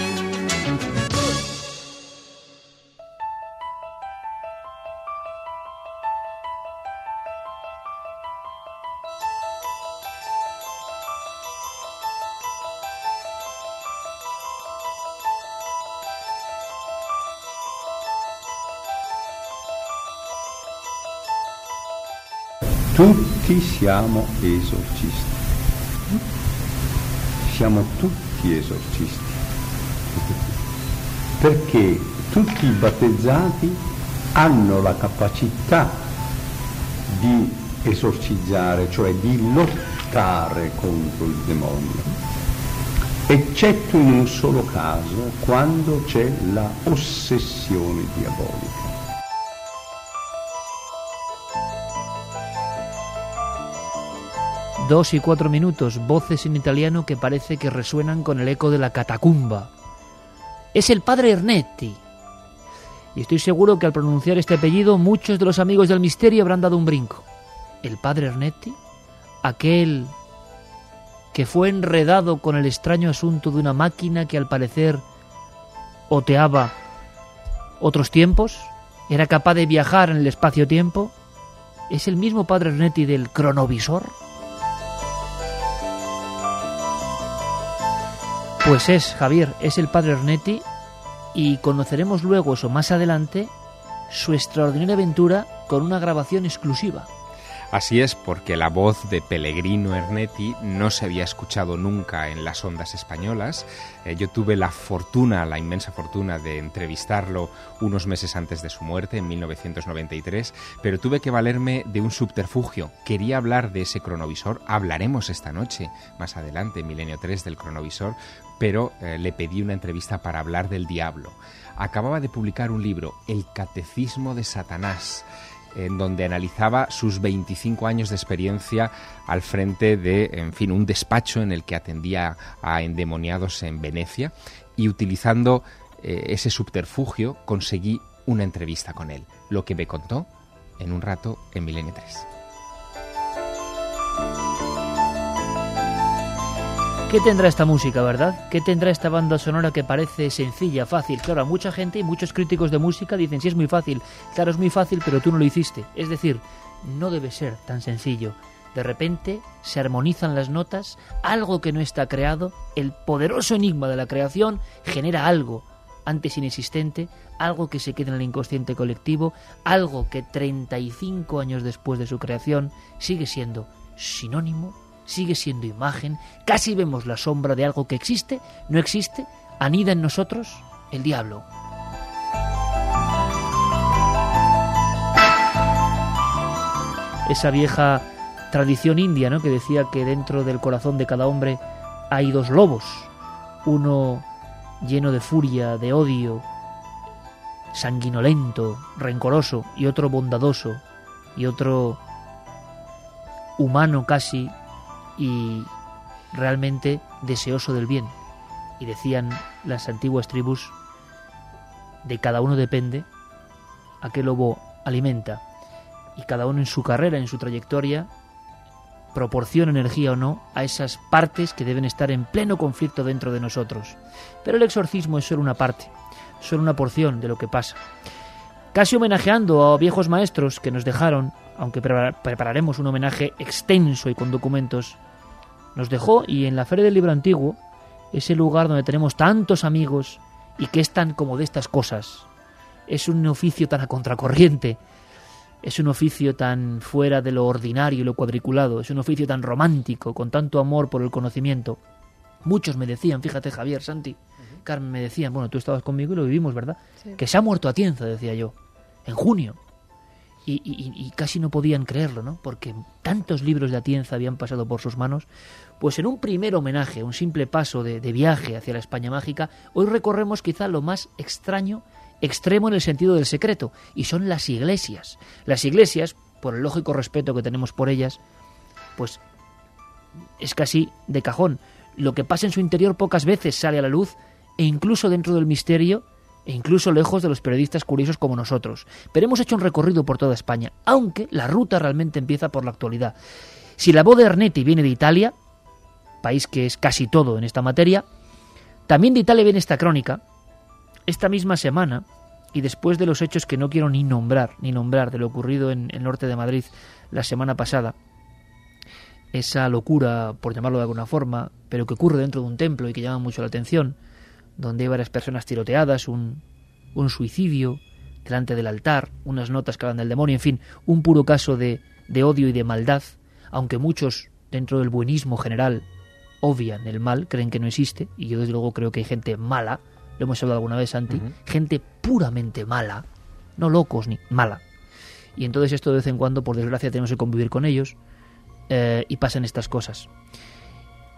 Tutti siamo esorcisti. Siamo tutti esorcisti. Perché tutti i battezzati hanno la capacità di esorcizzare, cioè di lottare contro il demonio. eccetto in un solo caso, quando c'è la ossessione diabolica. Dos y cuatro minutos, voces en italiano que parece que resuenan con el eco de la catacumba. Es el padre Ernetti. Y estoy seguro que al pronunciar este apellido muchos de los amigos del misterio habrán dado un brinco. ¿El padre Ernetti? Aquel que fue enredado con el extraño asunto de una máquina que al parecer oteaba otros tiempos, era capaz de viajar en el espacio-tiempo. ¿Es el mismo padre Ernetti del cronovisor? Pues es, Javier, es el padre Ernetti, y conoceremos luego, eso más adelante, su extraordinaria aventura con una grabación exclusiva. Así es, porque la voz de Pellegrino Ernetti no se había escuchado nunca en las ondas españolas. Eh, yo tuve la fortuna, la inmensa fortuna de entrevistarlo unos meses antes de su muerte, en mil novecientos noventa y tres, pero tuve que valerme de un subterfugio. Quería hablar de ese cronovisor, hablaremos esta noche, más adelante, en Milenio tres, del cronovisor, pero eh, le pedí una entrevista para hablar del diablo. Acababa de publicar un libro, El Catecismo de Satanás, en donde analizaba sus veinticinco años de experiencia al frente de, en fin, un despacho en el que atendía a endemoniados en Venecia, y utilizando eh, ese subterfugio conseguí una entrevista con él, lo que me contó en un rato en Milenio tres. ¿Qué tendrá esta música, verdad? ¿Qué tendrá esta banda sonora que parece sencilla, fácil? Claro, a mucha gente y muchos críticos de música dicen, sí, es muy fácil. Claro, es muy fácil, pero tú no lo hiciste. Es decir, no debe ser tan sencillo. De repente se armonizan las notas, algo que no está creado, el poderoso enigma de la creación genera algo antes inexistente, algo que se queda en el inconsciente colectivo, algo que treinta y cinco años después de su creación sigue siendo sinónimo, sigue siendo imagen, casi vemos la sombra de algo que existe, no existe, anida en nosotros, el diablo. Esa vieja tradición india, ¿no?, que decía que dentro del corazón de cada hombre hay dos lobos, uno lleno de furia, de odio, sanguinolento, rencoroso, y otro bondadoso, y otro humano casi, y realmente deseoso del bien. Y decían las antiguas tribus, de cada uno depende a qué lobo alimenta, y cada uno en su carrera, en su trayectoria, proporciona energía o no a esas partes que deben estar en pleno conflicto dentro de nosotros. Pero el exorcismo es solo una parte, solo una porción de lo que pasa. Casi homenajeando a viejos maestros que nos dejaron, aunque prepararemos un homenaje extenso y con documentos, nos dejó, y en la Feria del Libro Antiguo, ese lugar donde tenemos tantos amigos y que es tan como de estas cosas, es un oficio tan a contracorriente, es un oficio tan fuera de lo ordinario y lo cuadriculado, es un oficio tan romántico, con tanto amor por el conocimiento. Muchos me decían, fíjate, Javier, Santi, uh-huh. Carmen, me decían, bueno, tú estabas conmigo y lo vivimos, ¿verdad? Sí. Que se ha muerto Atienza, decía yo, en junio. Y, y, y casi no podían creerlo, ¿no? Porque tantos libros de Atienza habían pasado por sus manos. Pues en un primer homenaje, un simple paso de, de viaje hacia la España mágica, hoy recorremos quizá lo más extraño, extremo en el sentido del secreto, y son las iglesias. Las iglesias, por el lógico respeto que tenemos por ellas, pues es casi de cajón. Lo que pasa en su interior pocas veces sale a la luz, e incluso dentro del misterio, e incluso lejos de los periodistas curiosos como nosotros. Pero hemos hecho un recorrido por toda España, aunque la ruta realmente empieza por la actualidad. Si la voz de Ernetti viene de Italia, país que es casi todo en esta materia, también de Italia viene esta crónica, esta misma semana, y después de los hechos que no quiero ni nombrar, ni nombrar de lo ocurrido en el norte de Madrid la semana pasada, esa locura, por llamarlo de alguna forma, pero que ocurre dentro de un templo y que llama mucho la atención, donde hay varias personas tiroteadas, un, un suicidio delante del altar, unas notas que hablan del demonio, en fin, un puro caso de, de odio y de maldad, aunque muchos, dentro del buenismo general, obvian el mal, creen que no existe, y yo desde luego creo que hay gente mala, lo hemos hablado alguna vez, Santi, uh-huh. gente puramente mala, no locos ni mala. Y entonces esto de vez en cuando, por desgracia, tenemos que convivir con ellos, eh, y pasan estas cosas.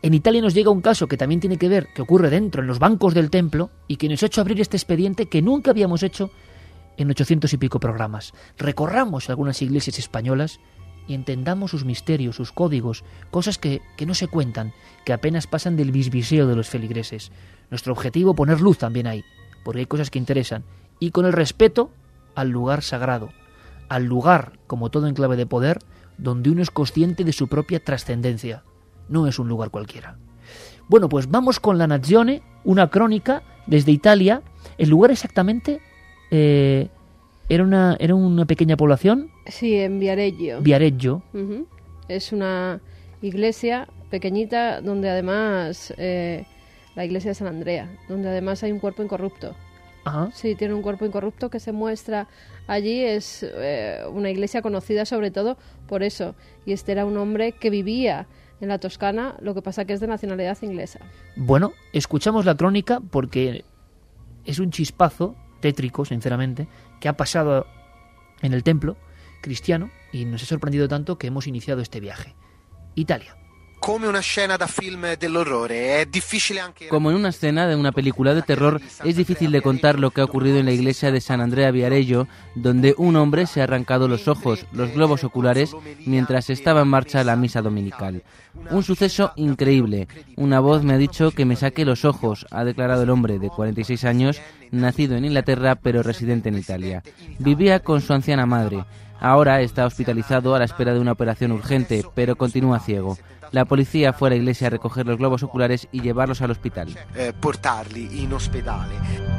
En Italia nos llega un caso que también tiene que ver, que ocurre dentro, en los bancos del templo, y que nos ha hecho abrir este expediente que nunca habíamos hecho en ochocientos y pico programas. Recorramos algunas iglesias españolas y entendamos sus misterios, sus códigos, cosas que, que no se cuentan, que apenas pasan del bisbiseo de los feligreses. Nuestro objetivo, poner luz también ahí, porque hay cosas que interesan, y con el respeto al lugar sagrado, al lugar, como todo en clave de poder, donde uno es consciente de su propia trascendencia. No es un lugar cualquiera. Bueno, pues vamos con La Nazione, una crónica desde Italia. El lugar exactamente eh, era una era una pequeña población. Sí, en Viareggio. Viareggio. Uh-huh. Es una iglesia pequeñita donde además eh, la iglesia de San Andrea, donde además hay un cuerpo incorrupto. Ajá. Sí, tiene un cuerpo incorrupto que se muestra allí. Es eh, una iglesia conocida sobre todo por eso. Y este era un hombre que vivía en la Toscana, lo que pasa que es de nacionalidad inglesa. Bueno, escuchamos la crónica porque es un chispazo tétrico, sinceramente, que ha pasado en el templo cristiano y nos ha sorprendido tanto que hemos iniciado este viaje. Italia. Como una escena da film dell'orrore, es difícil anche... Como en una escena de una película de terror, es difícil de contar lo que ha ocurrido en la iglesia de San Andrea Viareggio, donde un hombre se ha arrancado los ojos, los globos oculares, mientras estaba en marcha la misa dominical. Un suceso increíble. Una voz me ha dicho que me saque los ojos, ha declarado el hombre de cuarenta y seis años, nacido en Inglaterra pero residente en Italia. Vivía con su anciana madre. Ahora está hospitalizado a la espera de una operación urgente, pero continúa ciego. La policía fue a la iglesia a recoger los globos oculares y llevarlos al hospital. Eh, portarli in ospedale.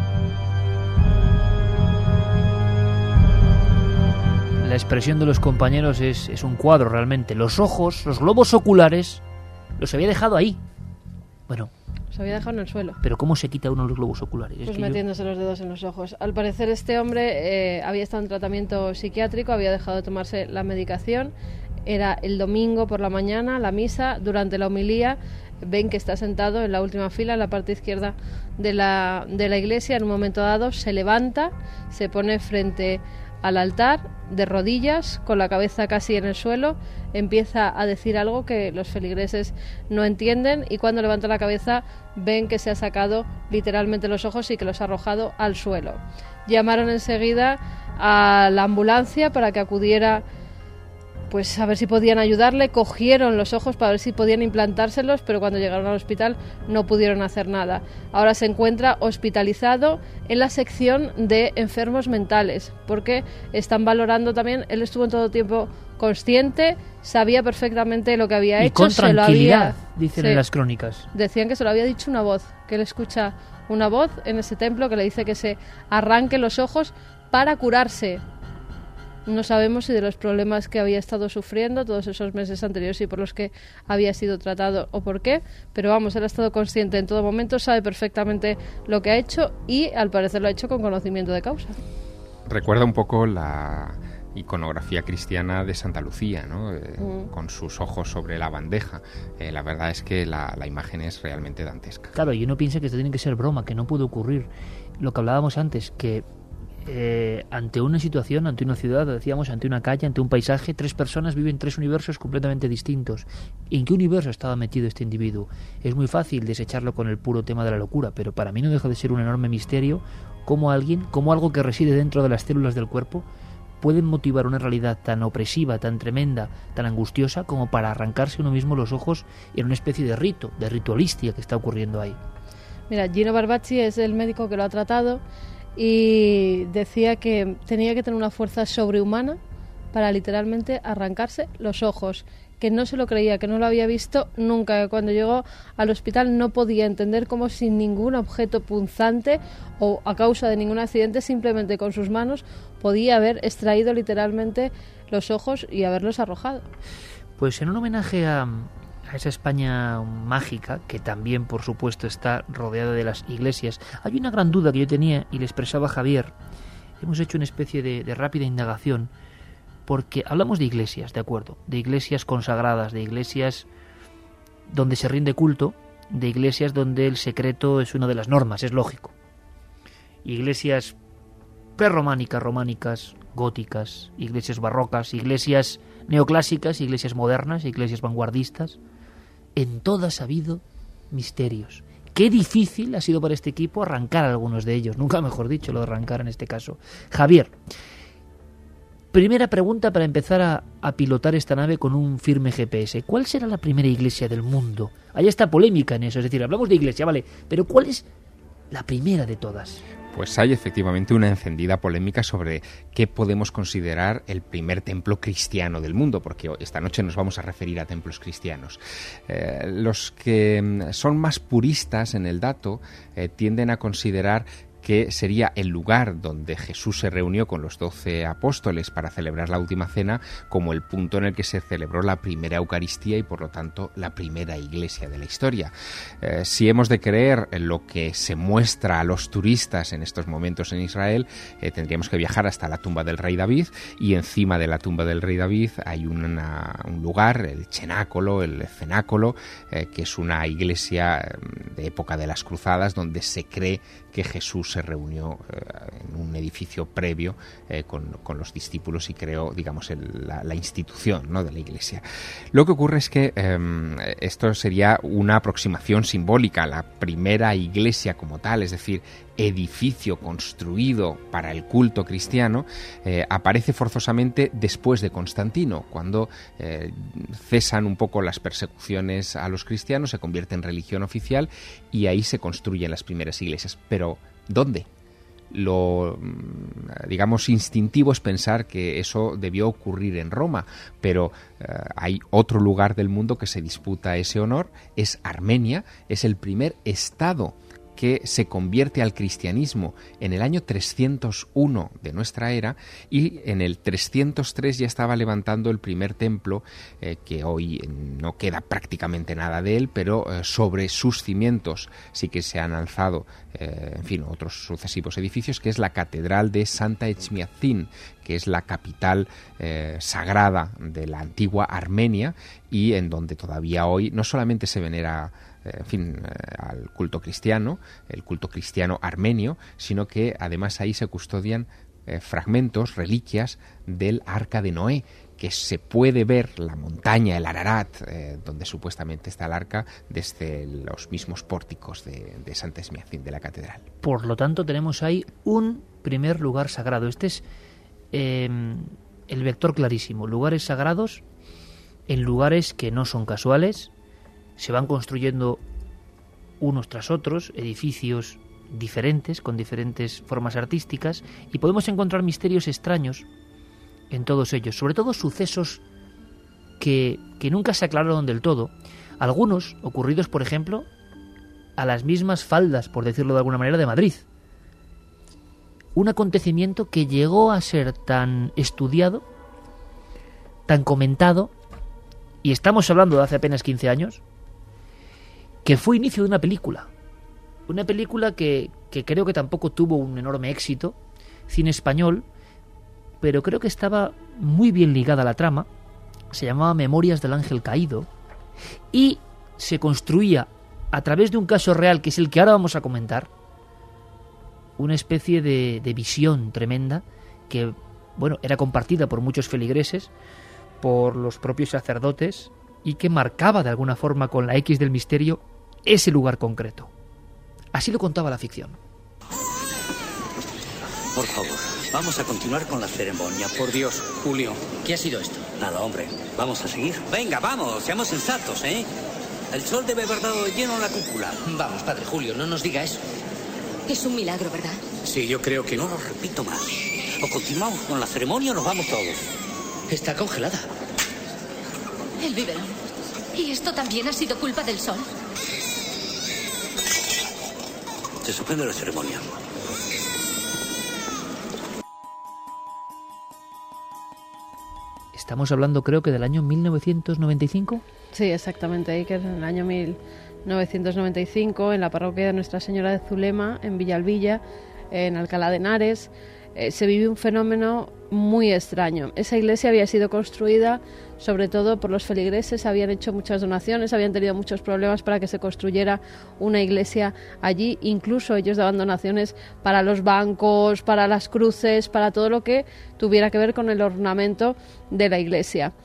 La expresión de los compañeros es, es un cuadro realmente. Los ojos, los globos oculares, los había dejado ahí. Bueno. Los había dejado en el suelo. Pero ¿cómo se quita uno los globos oculares? Pues es que metiéndose yo... los dedos en los ojos. Al parecer este hombre eh, había estado en tratamiento psiquiátrico, había dejado de tomarse la medicación. Era el domingo por la mañana, la misa. Durante la homilía ven que está sentado en la última fila, en la parte izquierda de la, de la iglesia. En un momento dado se levanta, se pone frente al altar, de rodillas, con la cabeza casi en el suelo, empieza a decir algo que los feligreses no entienden, y cuando levanta la cabeza ven que se ha sacado literalmente los ojos y que los ha arrojado al suelo. Llamaron enseguida a la ambulancia para que acudiera, pues a ver si podían ayudarle. Cogieron los ojos para ver si podían implantárselos, pero cuando llegaron al hospital no pudieron hacer nada. Ahora se encuentra hospitalizado en la sección de enfermos mentales, porque están valorando también, él estuvo en todo tiempo consciente, sabía perfectamente lo que había y hecho. con se tranquilidad, lo había, dicen sí, en las crónicas. Decían que se lo había dicho una voz, que él escucha una voz en ese templo que le dice que se arranque los ojos para curarse. No sabemos si de los problemas que había estado sufriendo todos esos meses anteriores y por los que había sido tratado o por qué, pero vamos, él ha estado consciente en todo momento, sabe perfectamente lo que ha hecho y al parecer lo ha hecho con conocimiento de causa. Recuerda un poco la iconografía cristiana de Santa Lucía, ¿no? Eh, Mm. con sus ojos sobre la bandeja. Eh, la verdad es que la, la imagen es realmente dantesca. Claro, y uno piensa que esto tiene que ser broma, que no puede ocurrir. Lo que hablábamos antes, que Eh, ante una situación, ante una ciudad, decíamos, ante una calle, ante un paisaje, tres personas viven tres universos completamente distintos. ¿En qué universo estaba metido este individuo? Es muy fácil desecharlo con el puro tema de la locura, pero para mí no deja de ser un enorme misterio cómo alguien, cómo algo que reside dentro de las células del cuerpo puede motivar una realidad tan opresiva, tan tremenda, tan angustiosa como para arrancarse uno mismo los ojos en una especie de rito, de ritualística que está ocurriendo ahí. Mira, Gino Barbacci es el médico que lo ha tratado y decía que tenía que tener una fuerza sobrehumana para literalmente arrancarse los ojos, que no se lo creía, que no lo había visto nunca, que cuando llegó al hospital no podía entender cómo sin ningún objeto punzante o a causa de ningún accidente, simplemente con sus manos podía haber extraído literalmente los ojos y haberlos arrojado. Pues en un homenaje a a esa España mágica, que también por supuesto está rodeada de las iglesias, hay una gran duda que yo tenía y le expresaba a Javier. Hemos hecho una especie de, de rápida indagación, porque hablamos de iglesias, de acuerdo, de iglesias consagradas, de iglesias donde se rinde culto, de iglesias donde el secreto es una de las normas, es lógico. Iglesias prerrománicas, románicas, góticas, iglesias barrocas, iglesias neoclásicas, iglesias modernas, iglesias vanguardistas. en todas ha habido misterios. Qué difícil ha sido para este equipo arrancar algunos de ellos, nunca mejor dicho lo de arrancar en este caso. Javier, primera pregunta para empezar a, a pilotar esta nave con un firme G P S. ¿Cuál será la primera iglesia del mundo? Hay esta polémica en eso, es decir, hablamos de iglesia, vale, pero ¿cuál es la primera de todas? Pues hay efectivamente una encendida polémica sobre qué podemos considerar el primer templo cristiano del mundo, porque esta noche nos vamos a referir a templos cristianos. Eh, los que son más puristas en el dato eh, tienden a considerar que sería el lugar donde Jesús se reunió con los doce apóstoles para celebrar la última cena como el punto en el que se celebró la primera Eucaristía y por lo tanto la primera iglesia de la historia. Eh, si hemos de creer en lo que se muestra a los turistas en estos momentos en Israel, eh, tendríamos que viajar hasta la tumba del rey David, y encima de la tumba del rey David hay una, un lugar, el cenáculo, el cenáculo, eh, que es una iglesia de época de las cruzadas donde se cree que Jesús se reunió eh, en un edificio previo eh, con, con los discípulos y creó, digamos, el, la, la institución, ¿no?, de la Iglesia. Lo que ocurre es que eh, esto sería una aproximación simbólica. La primera iglesia como tal, es decir, edificio construido para el culto cristiano, eh, aparece forzosamente después de Constantino, cuando eh, cesan un poco las persecuciones a los cristianos, se convierte en religión oficial y ahí se construyen las primeras iglesias. Pero ¿dónde? Lo, digamos, instintivo es pensar que eso debió ocurrir en Roma, pero eh, hay otro lugar del mundo que se disputa ese honor, es Armenia, es el primer estado que se convierte al cristianismo en el año trescientos uno de nuestra era, y en el trescientos tres ya estaba levantando el primer templo, eh, que hoy no queda prácticamente nada de él, pero eh, sobre sus cimientos sí que se han alzado, eh, en fin, otros sucesivos edificios, que es la Catedral de Santa Echmiadzin, que es la capital eh, sagrada de la antigua Armenia, y en donde todavía hoy no solamente se venera en fin, al culto cristiano, el culto cristiano armenio, sino que además ahí se custodian eh, fragmentos, reliquias del Arca de Noé, que se puede ver la montaña, el Ararat, eh, donde supuestamente está el arca, desde los mismos pórticos de, de Santa Echmiadzin, de la catedral. Por lo tanto, tenemos ahí un primer lugar sagrado. Este es eh, el vector clarísimo. Lugares sagrados en lugares que no son casuales. Se van construyendo unos tras otros, edificios diferentes, con diferentes formas artísticas, y podemos encontrar misterios extraños en todos ellos, sobre todo sucesos que, que nunca se aclararon del todo, algunos ocurridos, por ejemplo, a las mismas faldas, por decirlo de alguna manera, de Madrid. Un acontecimiento que llegó a ser tan estudiado, tan comentado, y estamos hablando de hace apenas quince años, que fue inicio de una película. Una película que, que creo que tampoco tuvo un enorme éxito, cine español, pero creo que estaba muy bien ligada a la trama. Se llamaba Memorias del Ángel Caído y se construía, a través de un caso real, que es el que ahora vamos a comentar, una especie de, de visión tremenda que, bueno, era compartida por muchos feligreses, por los propios sacerdotes, y que marcaba de alguna forma con la X del misterio ese lugar concreto. Así lo contaba la ficción. Por favor, vamos a continuar con la ceremonia. Por Dios, Julio, ¿qué ha sido esto? Nada, hombre, vamos a seguir. Venga, vamos, seamos sensatos, ¿eh? El sol debe haber dado de lleno en la cúpula. Vamos, padre Julio, no nos diga eso. Es un milagro, ¿verdad? Sí, yo creo que no lo repito más. O continuamos con la ceremonia o nos vamos todos. Está congelada. El biberón. ¿Y esto también ha sido culpa del sol? Se suspende la ceremonia. Estamos hablando, creo que del año mil novecientos noventa y cinco. Sí, exactamente, ahí que es en el año mil novecientos noventa y cinco, en la parroquia de Nuestra Señora de Zulema, en Villalbilla, en Alcalá de Henares, eh, se vive un fenómeno muy extraño. Esa iglesia había sido construida sobre todo por los feligreses, habían hecho muchas donaciones, habían tenido muchos problemas para que se construyera una iglesia allí, incluso ellos daban donaciones para los bancos, para las cruces, para todo lo que tuviera que ver con el ornamento de la iglesia.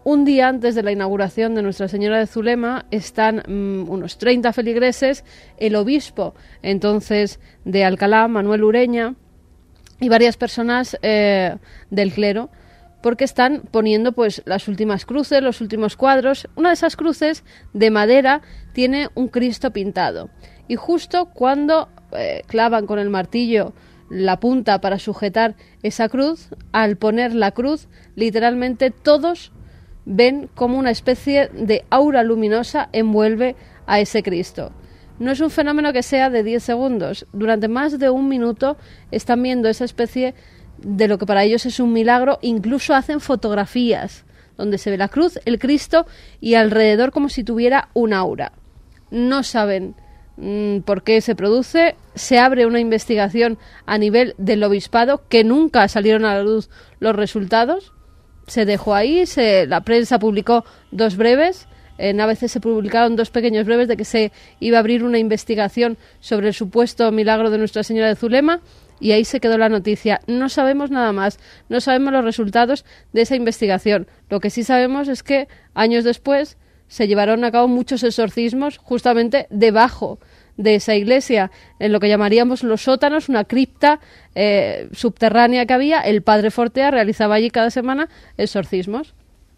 un día antes de la inauguración de Nuestra Señora de Zulema están mmm, unos treinta feligreses, el obispo entonces de Alcalá, Manuel Ureña, y varias personas eh, del clero, porque están poniendo pues las últimas cruces, los últimos cuadros. Una de esas cruces de madera tiene un Cristo pintado, y justo cuando eh, clavan con el martillo la punta para sujetar esa cruz, al poner la cruz, literalmente todos ven como una especie de aura luminosa envuelve a ese Cristo. No es un fenómeno que sea de diez segundos. Durante más de un minuto están viendo esa especie de lo que para ellos es un milagro. Incluso hacen fotografías donde se ve la cruz, el Cristo y alrededor como si tuviera un aura. No saben mmm, por qué se produce. Se abre una investigación a nivel del obispado, que nunca salieron a la luz los resultados. Se dejó ahí, se, la prensa publicó dos breves. En A B C se publicaron dos pequeños breves de que se iba a abrir una investigación sobre el supuesto milagro de Nuestra Señora de Zulema, y ahí se quedó la noticia. No sabemos nada más, no sabemos los resultados de esa investigación. Lo que sí sabemos es que años después se llevaron a cabo muchos exorcismos justamente debajo de esa iglesia, en lo que llamaríamos los sótanos, una cripta eh, subterránea que había. El padre Fortea realizaba allí cada semana exorcismos.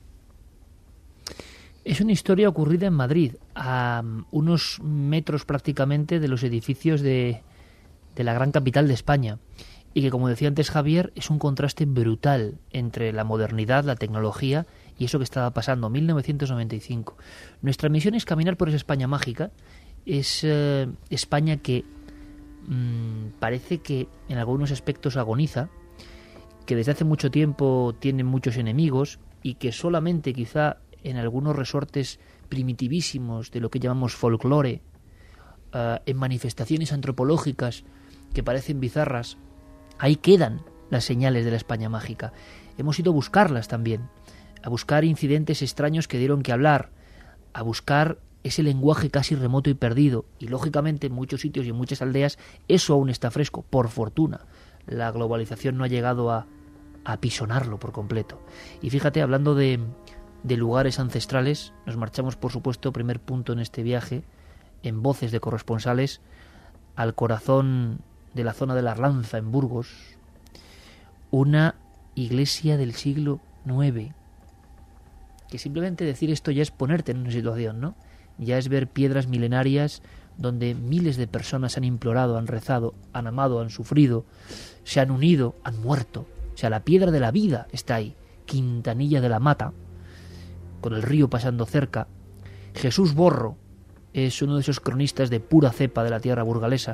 Es una historia ocurrida en Madrid, a unos metros prácticamente de los edificios de, de la gran capital de España, y que, como decía antes Javier, es un contraste brutal entre la modernidad, la tecnología y eso que estaba pasando, mil novecientos noventa y cinco. Nuestra misión es caminar por esa España mágica, es eh, España que mmm, parece que en algunos aspectos agoniza, que desde hace mucho tiempo tiene muchos enemigos y que solamente quizá en algunos resortes primitivísimos de lo que llamamos folclore, uh, en manifestaciones antropológicas que parecen bizarras, ahí quedan las señales de la España mágica. Hemos ido a buscarlas también, a buscar incidentes extraños que dieron que hablar, a buscar ese lenguaje casi remoto y perdido, y lógicamente en muchos sitios y en muchas aldeas eso aún está fresco, por fortuna. La globalización no ha llegado a, a apisonarlo por completo. Y fíjate, hablando de de lugares ancestrales, nos marchamos, por supuesto, primer punto en este viaje, en voces de corresponsales, al corazón de la zona de la Arlanza, en Burgos, una iglesia del siglo nueve, que simplemente decir esto ya es ponerte en una situación, ¿no? Ya es ver piedras milenarias donde miles de personas han implorado, han rezado, han amado, han sufrido, se han unido, han muerto. O sea, la piedra de la vida está ahí, Quintanilla de la Mata, con el río pasando cerca. Jesús Borro es uno de esos cronistas de pura cepa de la tierra burgalesa,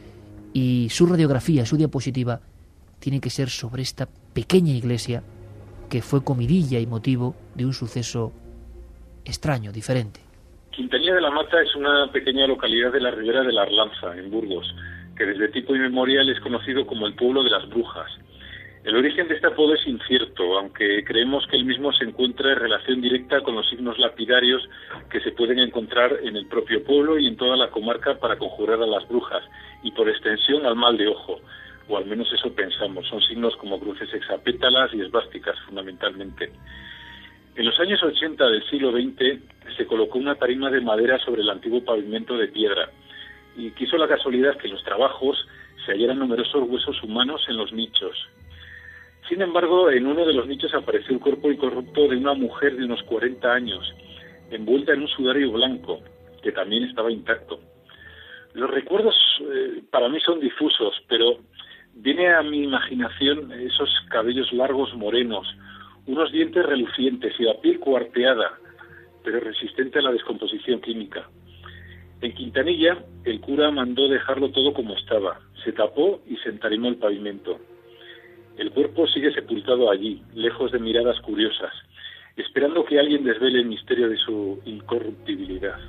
y su radiografía, su diapositiva, tiene que ser sobre esta pequeña iglesia que fue comidilla y motivo de un suceso extraño, diferente. Quintanilla de la Mata es una pequeña localidad de la ribera de la Arlanza, en Burgos, que desde tiempo inmemorial es conocido como el pueblo de las brujas. El origen de este apodo es incierto, aunque creemos que el mismo se encuentra en relación directa con los signos lapidarios que se pueden encontrar en el propio pueblo y en toda la comarca para conjurar a las brujas, y por extensión al mal de ojo, o al menos eso pensamos. Son signos como cruces hexapétalas y esvásticas, fundamentalmente. En los años ochenta del siglo veinte se colocó una tarima de madera sobre el antiguo pavimento de piedra, y quiso la casualidad que en los trabajos se hallaran numerosos huesos humanos en los nichos. Sin embargo, en uno de los nichos apareció el cuerpo incorrupto de una mujer de unos cuarenta años, envuelta en un sudario blanco, que también estaba intacto. Los recuerdos eh, para mí son difusos, pero viene a mi imaginación esos cabellos largos morenos, unos dientes relucientes y la piel cuarteada, pero resistente a la descomposición química. En Quintanilla, el cura mandó dejarlo todo como estaba, se tapó y se entarimó el pavimento. El cuerpo sigue sepultado allí, lejos de miradas curiosas, esperando que alguien desvele el misterio de su incorruptibilidad.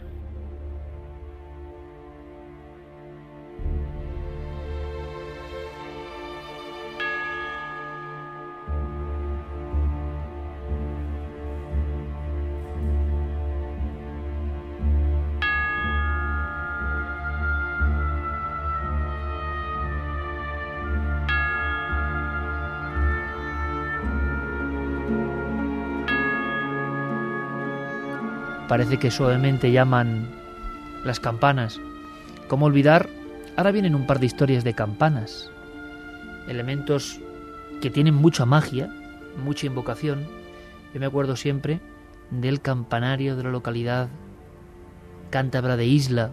parece que suavemente llaman las campanas. ¿Cómo olvidar? Ahora vienen un par de historias de campanas, elementos que tienen mucha magia, mucha invocación. Yo me acuerdo siempre del campanario de la localidad cántabra de Isla,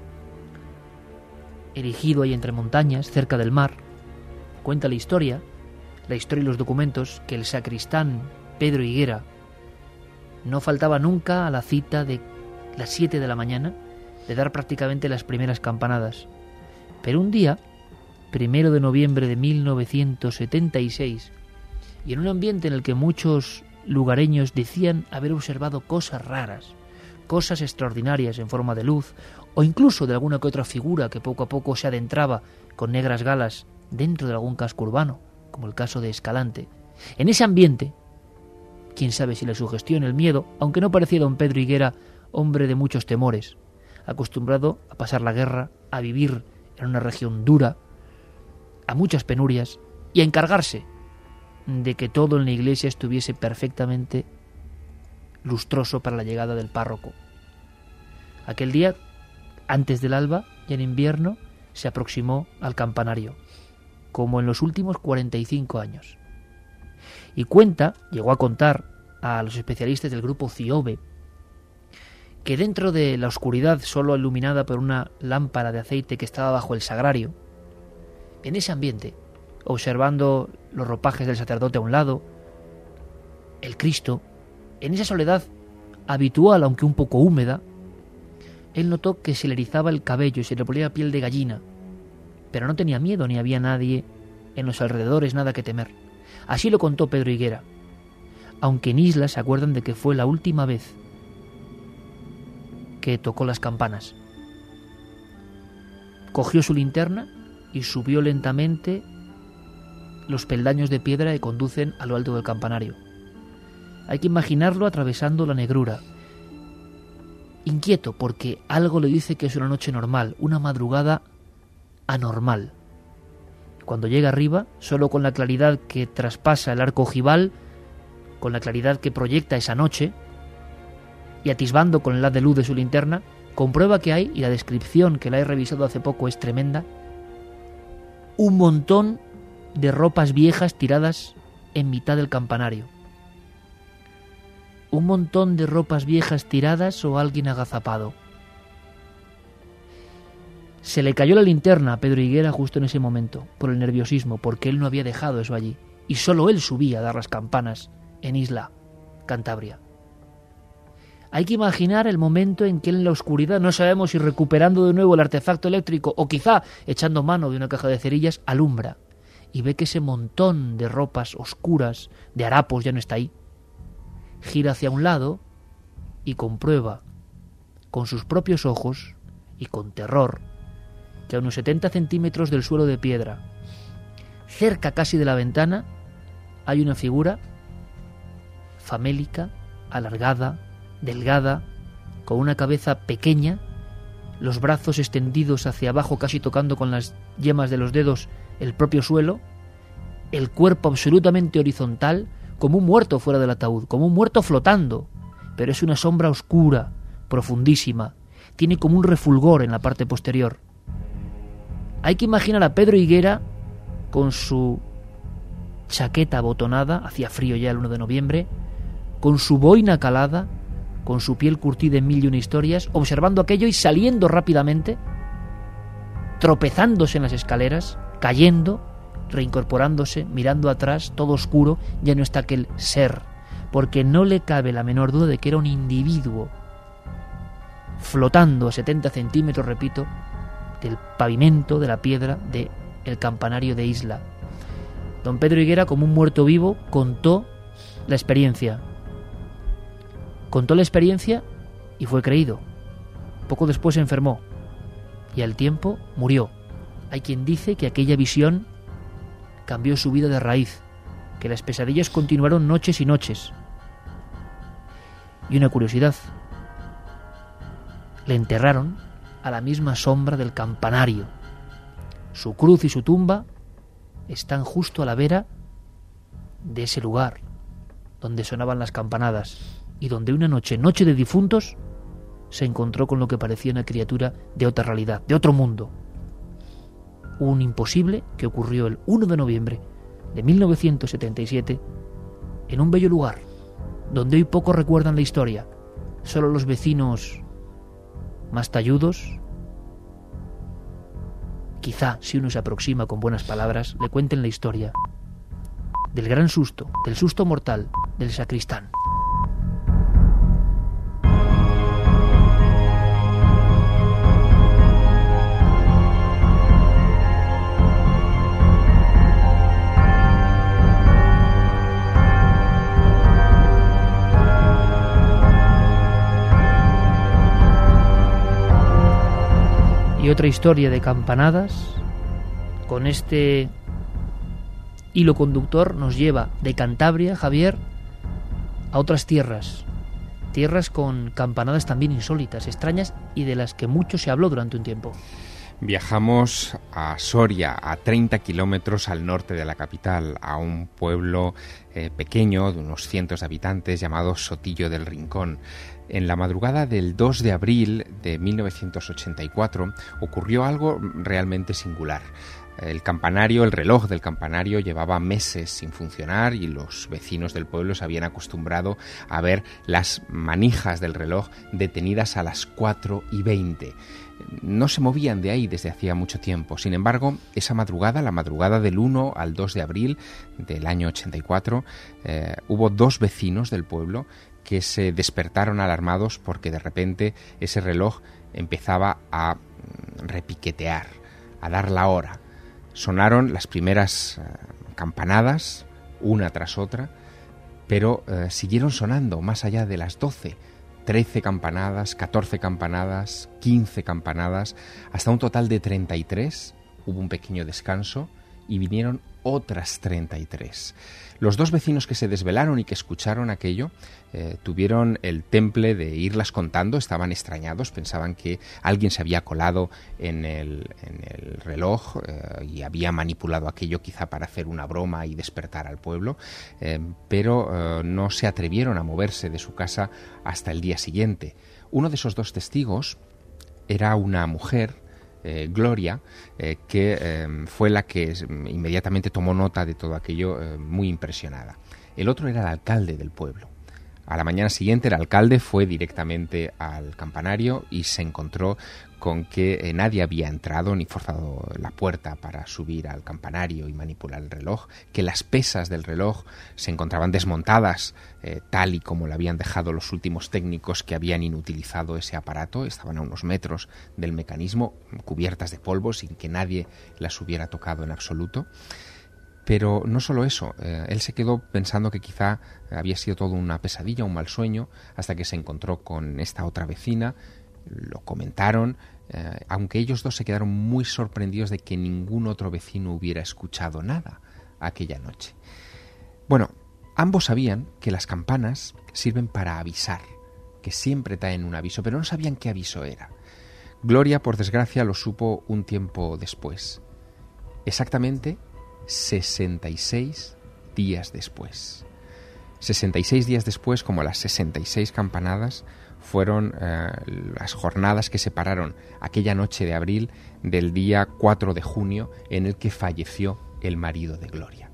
erigido ahí entre montañas, cerca del mar. Cuenta la historia, la historia y los documentos, que el sacristán Pedro Higuera no faltaba nunca a la cita de las siete de la mañana, de dar prácticamente las primeras campanadas. Pero un día, primero de noviembre de mil novecientos setenta y seis, y en un ambiente en el que muchos lugareños decían haber observado cosas raras, cosas extraordinarias en forma de luz, o incluso de alguna que otra figura que poco a poco se adentraba con negras galas dentro de algún casco urbano, como el caso de Escalante. En ese ambiente, quién sabe si le sugestiona el miedo, aunque no parecía don Pedro Higuera hombre de muchos temores, acostumbrado a pasar la guerra, a vivir en una región dura, a muchas penurias, y a encargarse de que todo en la iglesia estuviese perfectamente lustroso para la llegada del párroco. Aquel día, antes del alba, y en invierno, se aproximó al campanario, como en los últimos cuarenta y cinco años. Y cuenta, llegó a contar a los especialistas del grupo CIOBE, que dentro de la oscuridad solo iluminada por una lámpara de aceite que estaba bajo el sagrario, en ese ambiente, observando los ropajes del sacerdote a un lado, el Cristo, en esa soledad habitual, aunque un poco húmeda, él notó que se le erizaba el cabello y se le ponía piel de gallina, pero no tenía miedo ni había nadie en los alrededores, nada que temer. Así lo contó Pedro Higuera, aunque en Isla se acuerdan de que fue la última vez que tocó las campanas. Cogió su linterna y subió lentamente los peldaños de piedra que conducen a lo alto del campanario. Hay que imaginarlo atravesando la negrura, inquieto porque algo le dice que es una noche normal, una madrugada anormal. Cuando llega arriba, solo con la claridad que traspasa el arco ojival, con la claridad que proyecta esa noche, y atisbando con el haz de luz de su linterna, comprueba que hay, y la descripción que la he revisado hace poco es tremenda, un montón de ropas viejas tiradas en mitad del campanario. Un montón de ropas viejas tiradas o alguien agazapado. Se le cayó la linterna a Pedro Higuera justo en ese momento, por el nerviosismo, porque él no había dejado eso allí, y solo él subía a dar las campanas en Isla, Cantabria. Hay que imaginar el momento en que él en la oscuridad, no sabemos si recuperando de nuevo el artefacto eléctrico o quizá echando mano de una caja de cerillas, alumbra y ve que ese montón de ropas oscuras, de harapos, ya no está ahí. Gira hacia un lado y comprueba con sus propios ojos y con terror que a unos setenta centímetros del suelo de piedra, cerca casi de la ventana, hay una figura famélica, alargada, delgada, con una cabeza pequeña, los brazos extendidos hacia abajo casi tocando con las yemas de los dedos el propio suelo, el cuerpo absolutamente horizontal, como un muerto fuera del ataúd, como un muerto flotando, pero es una sombra oscura, profundísima, tiene como un refulgor en la parte posterior. Hay que imaginar a Pedro Higuera con su chaqueta abotonada, hacía frío ya el uno de noviembre, con su boina calada, con su piel curtida en mil y una historias, observando aquello y saliendo rápidamente, tropezándose en las escaleras, cayendo, reincorporándose, mirando atrás, todo oscuro, ya no está aquel ser, porque no le cabe la menor duda de que era un individuo flotando a setenta centímetros, repito, del pavimento, de la piedra de el campanario de Isla. Don Pedro Higuera, como un muerto vivo, contó la experiencia. Contó la experiencia y fue creído. Poco después se enfermó y al tiempo murió. Hay quien dice que aquella visión cambió su vida de raíz, que las pesadillas continuaron noches y noches. Y una curiosidad, le enterraron a la misma sombra del campanario. Su cruz y su tumba están justo a la vera de ese lugar donde sonaban las campanadas. y donde una noche, noche de difuntos, se encontró con lo que parecía una criatura de otra realidad, de otro mundo. Un imposible que ocurrió el uno de noviembre de mil novecientos setenta y siete en un bello lugar donde hoy pocos recuerdan la historia. Solo los vecinos más talludos, quizá si uno se aproxima con buenas palabras, le cuenten la historia del gran susto, del susto mortal del sacristán. Y otra historia de campanadas, con este hilo conductor, nos lleva de Cantabria, Javier, a otras tierras. Tierras con campanadas también insólitas, extrañas y de las que mucho se habló durante un tiempo. Viajamos a Soria, a treinta kilómetros al norte de la capital, a un pueblo eh, pequeño de unos cientos de habitantes llamado Sotillo del Rincón. En la madrugada del dos de abril de mil novecientos ochenta y cuatro ocurrió algo realmente singular. El campanario, el reloj del campanario llevaba meses sin funcionar y los vecinos del pueblo se habían acostumbrado a ver las manijas del reloj detenidas a las cuatro y veinte. No se movían de ahí desde hacía mucho tiempo. Sin embargo, esa madrugada, la madrugada del uno al dos de abril del año ochenta y cuatro, eh, hubo dos vecinos del pueblo que se despertaron alarmados porque de repente ese reloj empezaba a repiquetear, a dar la hora. Sonaron las primeras eh, campanadas, una tras otra, pero eh, siguieron sonando más allá de las doce. trece campanadas, catorce campanadas, quince campanadas, hasta un total de treinta y tres. Hubo un pequeño descanso y vinieron otras treinta y tres. Los dos vecinos que se desvelaron y que escucharon aquello eh, tuvieron el temple de irlas contando, estaban extrañados, pensaban que alguien se había colado en el, en el reloj eh, y había manipulado aquello quizá para hacer una broma y despertar al pueblo, eh, pero eh, no se atrevieron a moverse de su casa hasta el día siguiente. Uno de esos dos testigos era una mujer, Eh, Gloria, eh, que eh, fue la que inmediatamente tomó nota de todo aquello, eh, muy impresionada. El otro era el alcalde del pueblo. A la mañana siguiente el alcalde fue directamente al campanario y se encontró con que eh, nadie había entrado ni forzado la puerta para subir al campanario y manipular el reloj, que las pesas del reloj se encontraban desmontadas eh, tal y como lo habían dejado los últimos técnicos que habían inutilizado ese aparato. Estaban a unos metros del mecanismo, cubiertas de polvo, sin que nadie las hubiera tocado en absoluto. Pero no solo eso, eh, él se quedó pensando que quizá había sido todo una pesadilla, un mal sueño, hasta que se encontró con esta otra vecina, lo comentaron, eh, aunque ellos dos se quedaron muy sorprendidos de que ningún otro vecino hubiera escuchado nada aquella noche. Bueno, ambos sabían que las campanas sirven para avisar, que siempre traen un aviso, pero no sabían qué aviso era. Gloria, por desgracia, lo supo un tiempo después. Exactamente sesenta y seis días después. sesenta y seis días después, como las sesenta y seis campanadas, fueron eh, las jornadas que separaron aquella noche de abril del día cuatro de junio en el que falleció el marido de Gloria.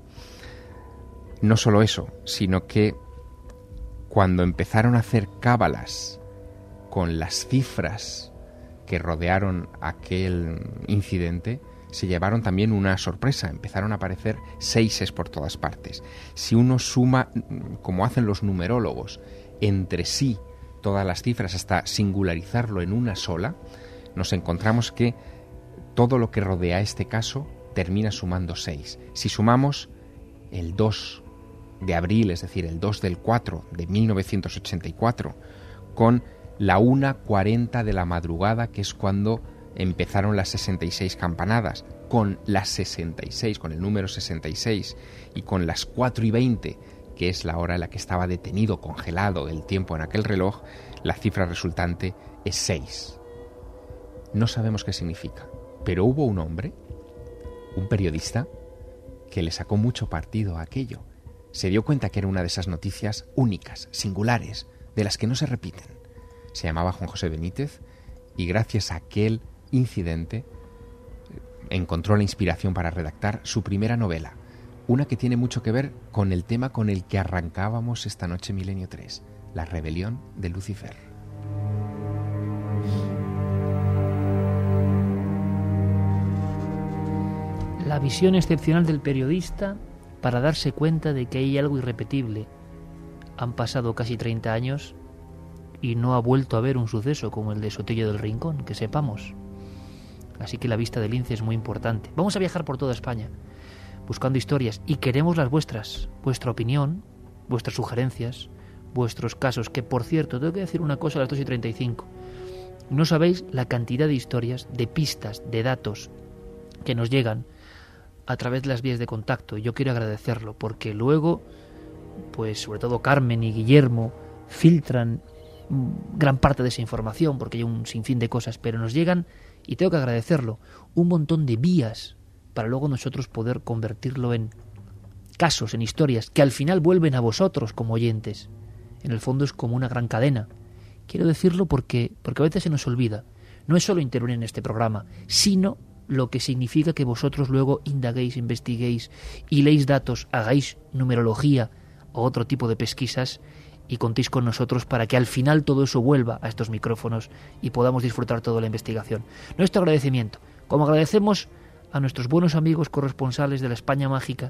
No solo eso, sino que cuando empezaron a hacer cábalas con las cifras que rodearon aquel incidente, se llevaron también una sorpresa. Empezaron a aparecer seises por todas partes. Si uno suma, como hacen los numerólogos, entre sí todas las cifras hasta singularizarlo en una sola, nos encontramos que todo lo que rodea este caso termina sumando seis. Si sumamos el dos de abril, es decir, el dos del cuatro de mil novecientos ochenta y cuatro, con la una cuarenta de la madrugada, que es cuando empezaron las sesenta y seis campanadas, con las sesenta y seis, con el número sesenta y seis, y con las cuatro y veinte, que es la hora en la que estaba detenido, congelado el tiempo en aquel reloj, la cifra resultante es seis. No sabemos qué significa, pero hubo un hombre, un periodista, que le sacó mucho partido a aquello. Se dio cuenta que era una de esas noticias únicas, singulares, de las que no se repiten. Se llamaba Juan José Benítez y gracias a aquel incidente encontró la inspiración para redactar su primera novela, una que tiene mucho que ver con el tema con el que arrancábamos esta noche Milenio tres, la rebelión de Lucifer. La visión excepcional del periodista para darse cuenta de que hay algo irrepetible. Han pasado casi treinta años y no ha vuelto a haber un suceso como el de Sotillo del Rincón, que sepamos. Así que la vista del lince es muy importante. Vamos a viajar por toda España buscando historias y queremos las vuestras, vuestra opinión, vuestras sugerencias, vuestros casos, que por cierto, tengo que decir una cosa a las dos y treinta y cinco. No sabéis la cantidad de historias, de pistas, de datos que nos llegan a través de las vías de contacto. Yo quiero agradecerlo porque luego, pues sobre todo Carmen y Guillermo filtran gran parte de esa información porque hay un sinfín de cosas, pero nos llegan, y tengo que agradecerlo, un montón de vías para luego nosotros poder convertirlo en casos, en historias que al final vuelven a vosotros como oyentes. En el fondo es como una gran cadena. Quiero decirlo porque, porque a veces se nos olvida. No es solo intervenir en este programa, sino lo que significa que vosotros luego indaguéis, investiguéis y leéis datos, hagáis numerología o otro tipo de pesquisas y contéis con nosotros para que al final todo eso vuelva a estos micrófonos y podamos disfrutar toda la investigación. Nuestro agradecimiento, como agradecemos a nuestros buenos amigos corresponsales de la España Mágica,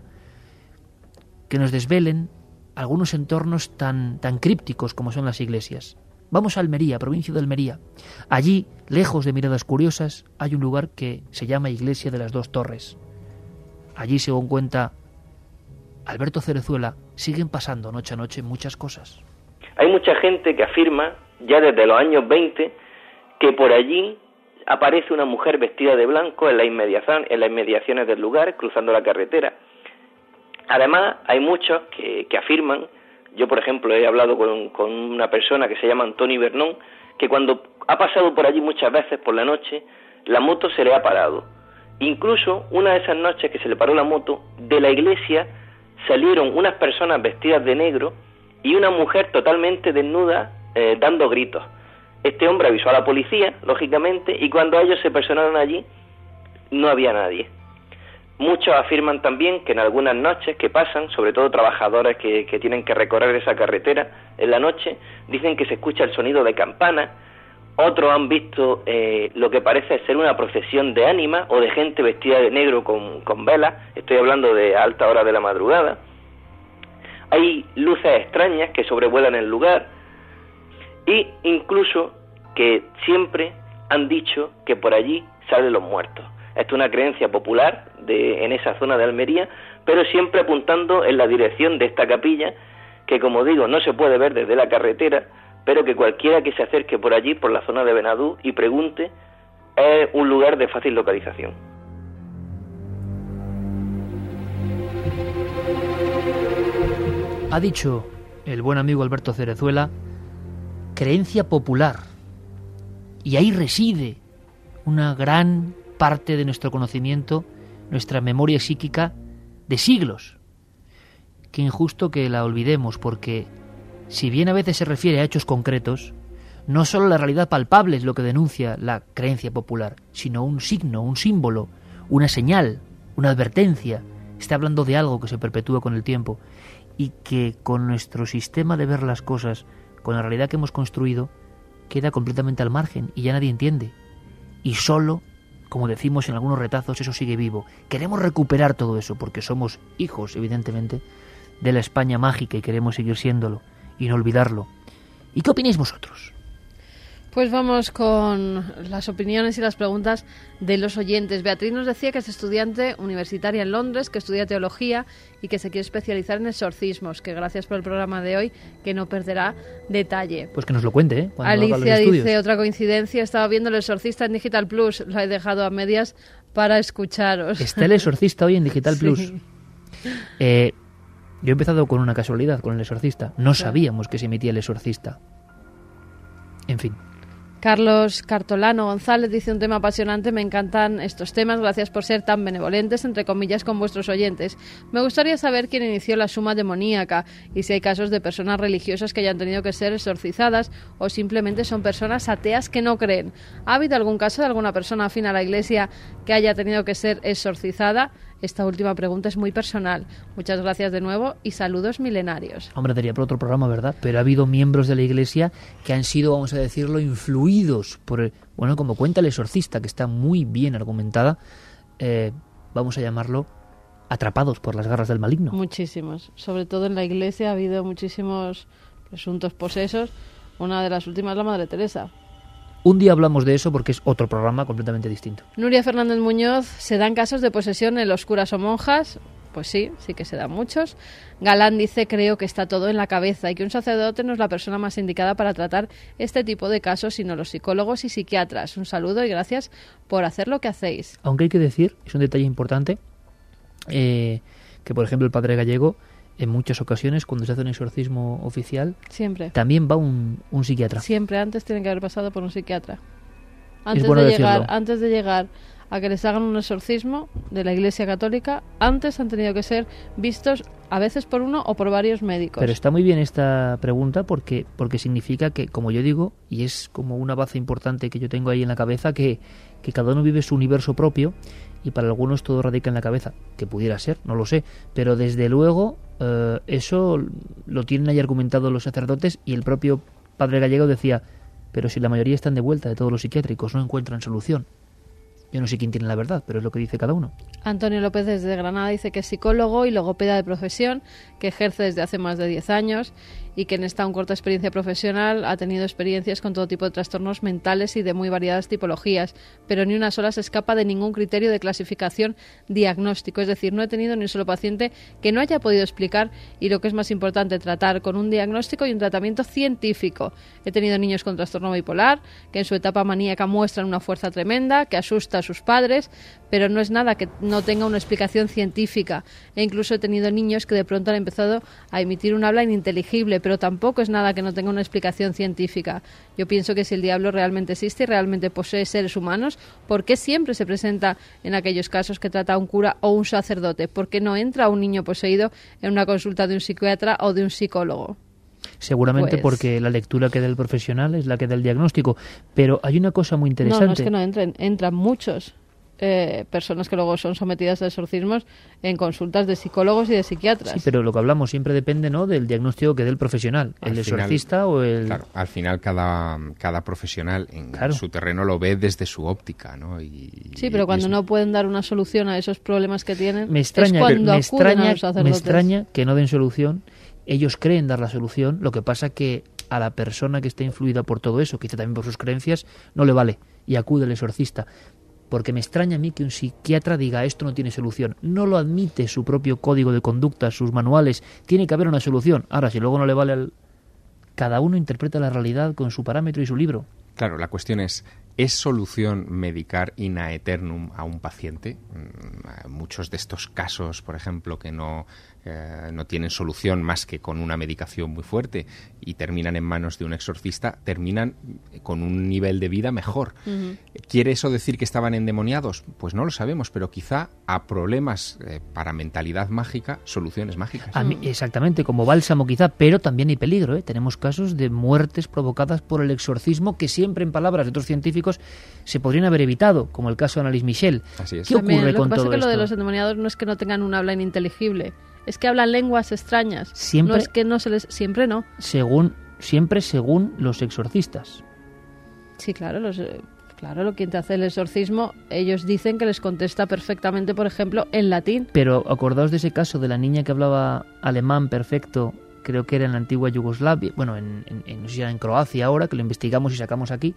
que nos desvelen algunos entornos tan, tan crípticos como son las iglesias. Vamos a Almería, provincia de Almería. Allí, lejos de miradas curiosas, hay un lugar que se llama Iglesia de las Dos Torres. Allí, según cuenta Alberto Cerezuela, siguen pasando noche a noche muchas cosas. Hay mucha gente que afirma, ya desde los años veinte, que por allí aparece una mujer vestida de blanco en la inmediación, en las inmediaciones del lugar, cruzando la carretera. Además, hay muchos que, que afirman, yo por ejemplo he hablado con, con una persona que se llama Antonio Bernón, que cuando ha pasado por allí muchas veces por la noche, la moto se le ha parado. Incluso una de esas noches que se le paró la moto, de la iglesia salieron unas personas vestidas de negro y una mujer totalmente desnuda eh, dando gritos. Este hombre avisó a la policía, lógicamente, y cuando ellos se personaron allí, no había nadie. Muchos afirman también que en algunas noches que pasan, sobre todo trabajadores que, que tienen que recorrer esa carretera en la noche, dicen que se escucha el sonido de campanas. Otros han visto eh, lo que parece ser una procesión de ánimas o de gente vestida de negro con, con velas. Estoy hablando de a alta hora de la madrugada. Hay luces extrañas que sobrevuelan el lugar y incluso que siempre han dicho que por allí salen los muertos. Esto es una creencia popular de, en esa zona de Almería, pero siempre apuntando en la dirección de esta capilla, que como digo, no se puede ver desde la carretera, pero que cualquiera que se acerque por allí, por la zona de Benadú, y pregunte, es un lugar de fácil localización. Ha dicho el buen amigo Alberto Cerezuela, creencia popular, y ahí reside una gran parte de nuestro conocimiento, nuestra memoria psíquica de siglos. Qué injusto que la olvidemos, porque si bien a veces se refiere a hechos concretos, no solo la realidad palpable es lo que denuncia la creencia popular, sino un signo, un símbolo, una señal, una advertencia. Está hablando de algo que se perpetúa con el tiempo y que con nuestro sistema de ver las cosas, con la realidad que hemos construido, queda completamente al margen y ya nadie entiende. Y solo, como decimos en algunos retazos, eso sigue vivo. Queremos recuperar todo eso porque somos hijos, evidentemente, de la España mágica y queremos seguir siéndolo y no olvidarlo. ¿Y qué opináis vosotros? Pues vamos con las opiniones y las preguntas de los oyentes. Beatriz nos decía que es estudiante universitaria en Londres, que estudia teología y que se quiere especializar en exorcismos, que gracias por el programa de hoy, que no perderá detalle. Pues que nos lo cuente, ¿eh? Cuando Alicia haga los estudios. dice, otra coincidencia, estaba viendo El Exorcista en Digital Plus, lo he dejado a medias para escucharos. Está El Exorcista hoy en Digital Plus. Sí. Eh, yo he empezado con una casualidad, con El Exorcista. No sabíamos que se emitía El Exorcista. En fin. Carlos Cartolano González dice: un tema apasionante, me encantan estos temas, gracias por ser tan benevolentes, entre comillas, con vuestros oyentes. Me gustaría saber quién inició la suma demoníaca y si hay casos de personas religiosas que hayan tenido que ser exorcizadas o simplemente son personas ateas que no creen. ¿Ha habido algún caso de alguna persona afín a la Iglesia que haya tenido que ser exorcizada? Esta última pregunta es muy personal. Muchas gracias de nuevo y saludos milenarios. Hombre, daría por otro programa, ¿verdad? Pero ha habido miembros de la Iglesia que han sido, vamos a decirlo, influidos por el, bueno, como cuenta el exorcista, que está muy bien argumentada, eh, vamos a llamarlo, atrapados por las garras del maligno. Muchísimos. Sobre todo en la Iglesia ha habido muchísimos presuntos posesos. Una de las últimas, la Madre Teresa. Un día hablamos de eso porque es otro programa completamente distinto. Nuria Fernández Muñoz: ¿se dan casos de posesión en los curas o monjas? Pues sí, sí que se dan muchos. Galán dice: creo que está todo en la cabeza y que un sacerdote no es la persona más indicada para tratar este tipo de casos, sino los psicólogos y psiquiatras. Un saludo y gracias por hacer lo que hacéis. Aunque hay que decir, es un detalle importante, eh, que por ejemplo el padre Gallego, en muchas ocasiones, cuando se hace un exorcismo oficial, siempre también va un, un psiquiatra. Siempre, antes tienen que haber pasado por un psiquiatra. Antes bueno de decirlo. llegar, antes de llegar a que les hagan un exorcismo de la Iglesia Católica, antes han tenido que ser vistos a veces por uno o por varios médicos. Pero está muy bien esta pregunta porque porque significa que, como yo digo, y es como una baza importante que yo tengo ahí en la cabeza, que, que cada uno vive su universo propio y para algunos todo radica en la cabeza, que pudiera ser, no lo sé, pero desde luego eh, eso lo tienen ahí argumentado los sacerdotes y el propio padre Gallego decía: pero si la mayoría están de vuelta de todos los psiquiátricos, no encuentran solución. Yo no sé quién tiene la verdad, pero es lo que dice cada uno. Antonio López desde Granada dice que es psicólogo y logopeda de profesión, que ejerce desde hace más de diez años y que en esta un corta experiencia profesional ha tenido experiencias con todo tipo de trastornos mentales y de muy variadas tipologías, pero ni una sola se escapa de ningún criterio de clasificación diagnóstico. Es decir, no he tenido ni un solo paciente que no haya podido explicar y, lo que es más importante, tratar con un diagnóstico y un tratamiento científico. He tenido niños con trastorno bipolar que en su etapa maníaca muestran una fuerza tremenda que asusta a sus padres, pero no es nada que no tenga una explicación científica. E incluso he tenido niños que de pronto han empezado a emitir un habla ininteligible, pero tampoco es nada que no tenga una explicación científica. Yo pienso que si el diablo realmente existe y realmente posee seres humanos, ¿por qué siempre se presenta en aquellos casos que trata a un cura o un sacerdote? ¿Por qué no entra un niño poseído en una consulta de un psiquiatra o de un psicólogo? Seguramente Pues... porque la lectura que da el profesional es la que da el diagnóstico. Pero hay una cosa muy interesante. No, no es que no entren, entran muchos. Eh, personas que luego son sometidas a exorcismos en consultas de psicólogos y de psiquiatras. Sí, pero lo que hablamos siempre depende, ¿no?, del diagnóstico que dé el profesional, el exorcista o el... Claro, al final cada, cada profesional en claro. su terreno lo ve desde su óptica, ¿no? Y, sí, pero cuando es... no pueden dar una solución a esos problemas que tienen, me extraña, es cuando me acuden extraña, a los sacerdotes. Me extraña que no den solución. Ellos creen dar la solución, lo que pasa que a la persona que está influida por todo eso, quizá también por sus creencias, no le vale y acude el exorcista. Porque me extraña a mí que un psiquiatra diga esto no tiene solución. No lo admite su propio código de conducta, sus manuales. Tiene que haber una solución. Ahora, si luego no le vale al... Cada uno interpreta la realidad con su parámetro y su libro. Claro, la cuestión es, ¿es solución medicar in aeternum a un paciente? Muchos de estos casos, por ejemplo, que no, eh, no tienen solución más que con una medicación muy fuerte y terminan en manos de un exorcista, terminan con un nivel de vida mejor. Uh-huh. ¿Quiere eso decir que estaban endemoniados? Pues no lo sabemos, pero quizá a problemas eh, para mentalidad mágica, soluciones mágicas. A mí, exactamente, como bálsamo quizá, pero también hay peligro, ¿eh? Tenemos casos de muertes provocadas por el exorcismo que siempre, en palabras de otros científicos, se podrían haber evitado, como el caso de Annalise Michel. Así es. ¿Qué ocurre También, con todo esto? Lo que pasa es que lo de los endemoniados no es que no tengan un habla ininteligible, es que hablan lenguas extrañas. Siempre, no es que no se les... Siempre no. Según, siempre según los exorcistas. Sí, claro, los... Claro, lo que te hace el exorcismo, ellos dicen que les contesta perfectamente, por ejemplo, en latín. Pero acordaos de ese caso de la niña que hablaba alemán perfecto, creo que era en la antigua Yugoslavia, bueno, en, en, en, no sé si era en Croacia ahora, que lo investigamos y sacamos aquí,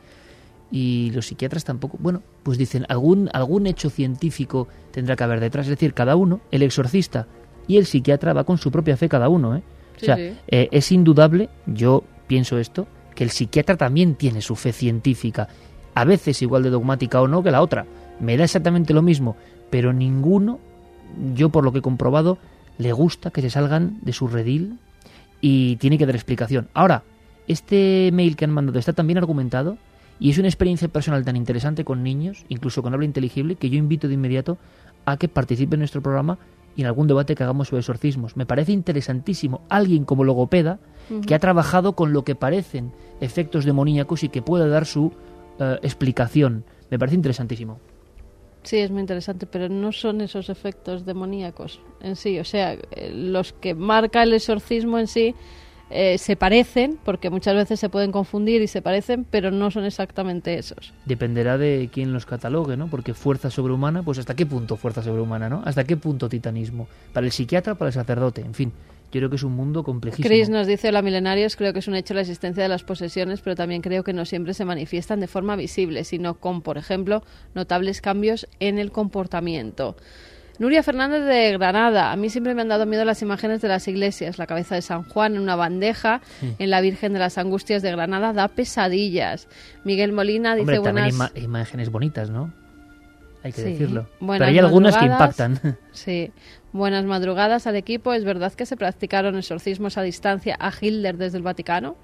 y los psiquiatras tampoco, bueno, pues dicen, algún, algún hecho científico tendrá que haber detrás, es decir, cada uno, el exorcista y el psiquiatra va con su propia fe cada uno, ¿eh? Sí, o sea, sí. Eh, es indudable, yo pienso esto, que el psiquiatra también tiene su fe científica, a veces igual de dogmática o no que la otra, me da exactamente lo mismo, pero ninguno, yo por lo que he comprobado, le gusta que se salgan de su redil y tiene que dar explicación. Ahora, este mail que han mandado está tan bien argumentado Y es una experiencia personal tan interesante con niños, incluso con habla inteligible, que yo invito de inmediato a que participe en nuestro programa y en algún debate que hagamos sobre exorcismos. Me parece interesantísimo alguien como logopeda uh-huh. que ha trabajado con lo que parecen efectos demoníacos y que pueda dar su uh, explicación. Me parece interesantísimo. Sí, es muy interesante, pero no son esos efectos demoníacos en sí. O sea, los que marca el exorcismo en sí eh, se parecen, porque muchas veces se pueden confundir y se parecen, pero no son exactamente esos. Dependerá de quién los catalogue, ¿no? Porque fuerza sobrehumana, pues ¿hasta qué punto fuerza sobrehumana, no? ¿Hasta qué punto titanismo? Para el psiquiatra, para el sacerdote, en fin. Yo creo que es un mundo complejísimo. Chris nos dice, hola milenarios, creo que es un hecho la existencia de las posesiones, pero también creo que no siempre se manifiestan de forma visible, sino con, por ejemplo, notables cambios en el comportamiento. Nuria Fernández de Granada, a mí siempre me han dado miedo las imágenes de las iglesias, la cabeza de San Juan en una bandeja, sí. en la Virgen de las Angustias de Granada, da pesadillas. Miguel Molina dice, Hombre, también buenas... hay imágenes bonitas, ¿no? Hay que sí. decirlo. Buenas pero hay algunas que impactan. Sí. Buenas madrugadas al equipo. ¿Es verdad que se practicaron exorcismos a distancia a Hitler desde el Vaticano?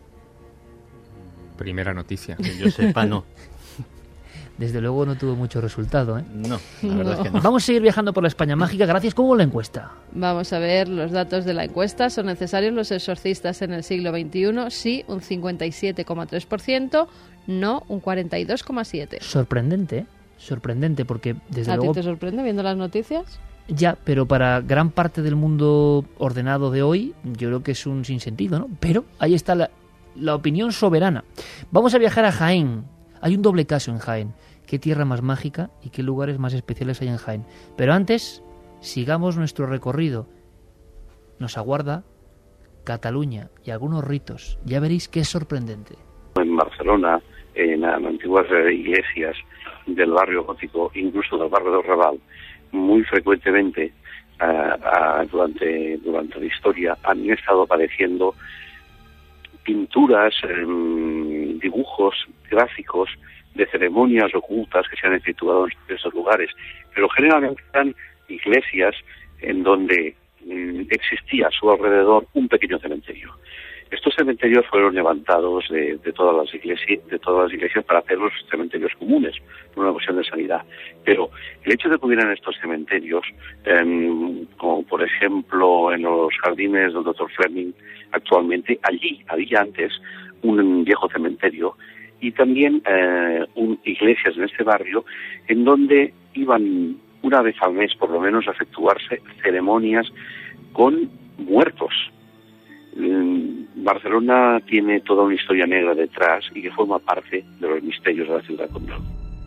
Primera noticia. Que yo sepa, no. Desde luego no tuvo mucho resultado, ¿eh? No, la verdad no. es que no. Vamos a seguir viajando por la España mágica. Gracias. ¿Cómo va la encuesta? Vamos a ver los datos de la encuesta. ¿Son necesarios los exorcistas en el siglo veintiuno? Sí, un cincuenta y siete coma tres por ciento. No, un cuarenta y dos coma siete por ciento. Sorprendente, ¿eh? Sorprendente, porque desde ¿A luego... ti te sorprende viendo las noticias? Ya, pero para gran parte del mundo ordenado de hoy, yo creo que es un sinsentido, ¿no? Pero ahí está la, la opinión soberana. Vamos a viajar a Jaén. Hay un doble caso en Jaén. ¿Qué tierra más mágica y qué lugares más especiales hay en Jaén? Pero antes, sigamos nuestro recorrido. Nos aguarda Cataluña y algunos ritos. Ya veréis qué es sorprendente. En Barcelona, en antiguas iglesias del barrio gótico, incluso del barrio del Raval, muy frecuentemente uh, uh, durante durante la historia han estado apareciendo pinturas, um, dibujos gráficos de ceremonias ocultas que se han efectuado en esos lugares, pero generalmente eran iglesias en donde um, existía a su alrededor un pequeño cementerio. Estos cementerios fueron levantados de, de todas las iglesias, de todas las iglesias para hacer los cementerios comunes, por una cuestión de sanidad. Pero el hecho de que hubieran estos cementerios, eh, como por ejemplo en los jardines del doctor Fleming, actualmente allí había antes un viejo cementerio y también eh, un, iglesias en este barrio en donde iban una vez al mes por lo menos a efectuarse ceremonias con muertos. Barcelona tiene toda una historia negra detrás y que forma parte de los misterios de la ciudad condal.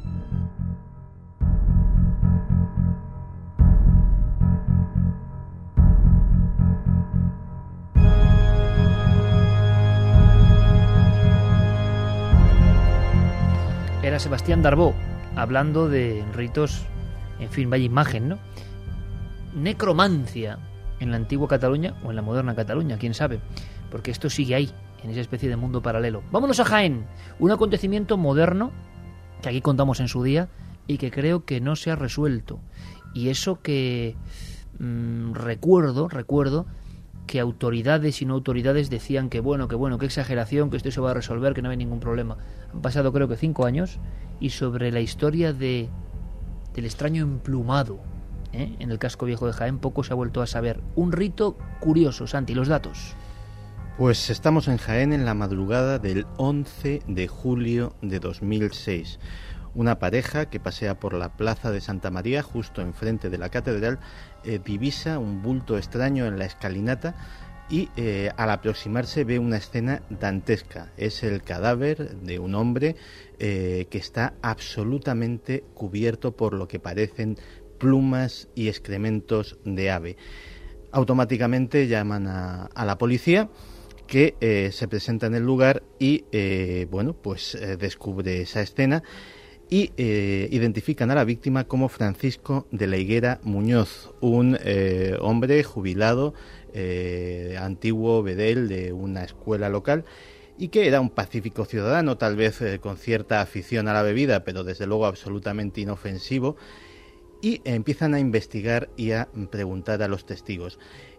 Era Sebastián Darbó hablando de ritos, en fin, vaya imagen, ¿no? Necromancia en la antigua Cataluña o en la moderna Cataluña, quién sabe, porque esto sigue ahí, en esa especie de mundo paralelo. Vámonos a Jaén, un acontecimiento moderno que aquí contamos en su día y que creo que no se ha resuelto. Y eso que mmm, recuerdo, recuerdo que autoridades y no autoridades decían que bueno, que bueno, qué exageración, que esto se va a resolver, que no hay ningún problema. Han pasado creo que cinco años y sobre la historia de del extraño emplumado, ¿eh? en el casco viejo de Jaén poco se ha vuelto a saber. Un rito curioso, Santi, los datos. Pues estamos en Jaén en la madrugada del once de julio de dos mil seis. Una pareja que pasea por la plaza de Santa María, justo enfrente de la catedral, eh, divisa un bulto extraño en la escalinata y eh, al aproximarse ve una escena dantesca. Es el cadáver de un hombre eh, que está absolutamente cubierto por lo que parecen plumas y excrementos de ave. Automáticamente llaman a, a la policía, que eh, se presenta en el lugar y eh, bueno, pues eh, descubre esa escena y eh, identifican a la víctima como Francisco de la Higuera Muñoz, un eh, hombre jubilado, eh, antiguo bedel de una escuela local y que era un pacífico ciudadano, tal vez eh, con cierta afición a la bebida, pero desde luego absolutamente inofensivo. Y empiezan a investigar y a preguntar a los testigos.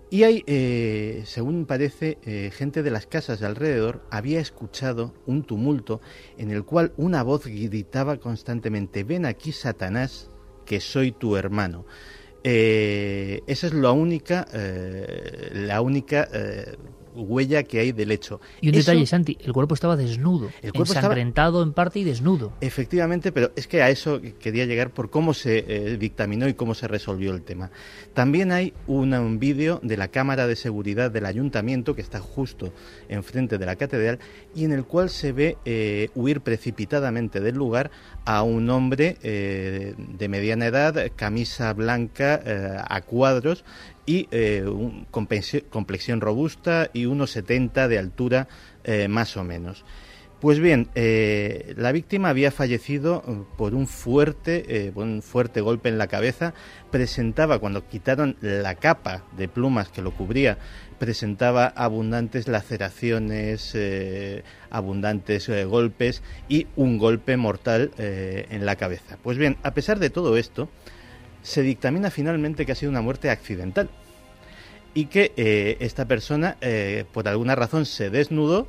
Y hay, eh, según parece, eh, gente de las casas de alrededor había escuchado un tumulto en el cual una voz gritaba constantemente: ven aquí, Satanás, que soy tu hermano. Eh, esa es la única, eh, la única eh, huella que hay del hecho. Y un Eso, detalle, Santi, el cuerpo estaba desnudo, el cuerpo ensangrentado estaba, en parte y desnudo. Efectivamente, pero es que a eso quería llegar por cómo se eh, dictaminó y cómo se resolvió el tema. También hay una, un vídeo de la cámara de seguridad del ayuntamiento que está justo enfrente de la catedral y en el cual se ve eh, huir precipitadamente del lugar a un hombre eh, de mediana edad, camisa blanca eh, a cuadros y eh, un, complexión robusta y unos setenta de altura eh, más o menos. Pues bien, eh, la víctima había fallecido por un fuerte, eh, por un fuerte golpe en la cabeza. Presentaba, cuando quitaron la capa de plumas que lo cubría, presentaba abundantes laceraciones, eh, abundantes eh, golpes y un golpe mortal eh, en la cabeza. Pues bien, a pesar de todo esto, se dictamina finalmente que ha sido una muerte accidental y que eh, esta persona, eh, por alguna razón, se desnudó,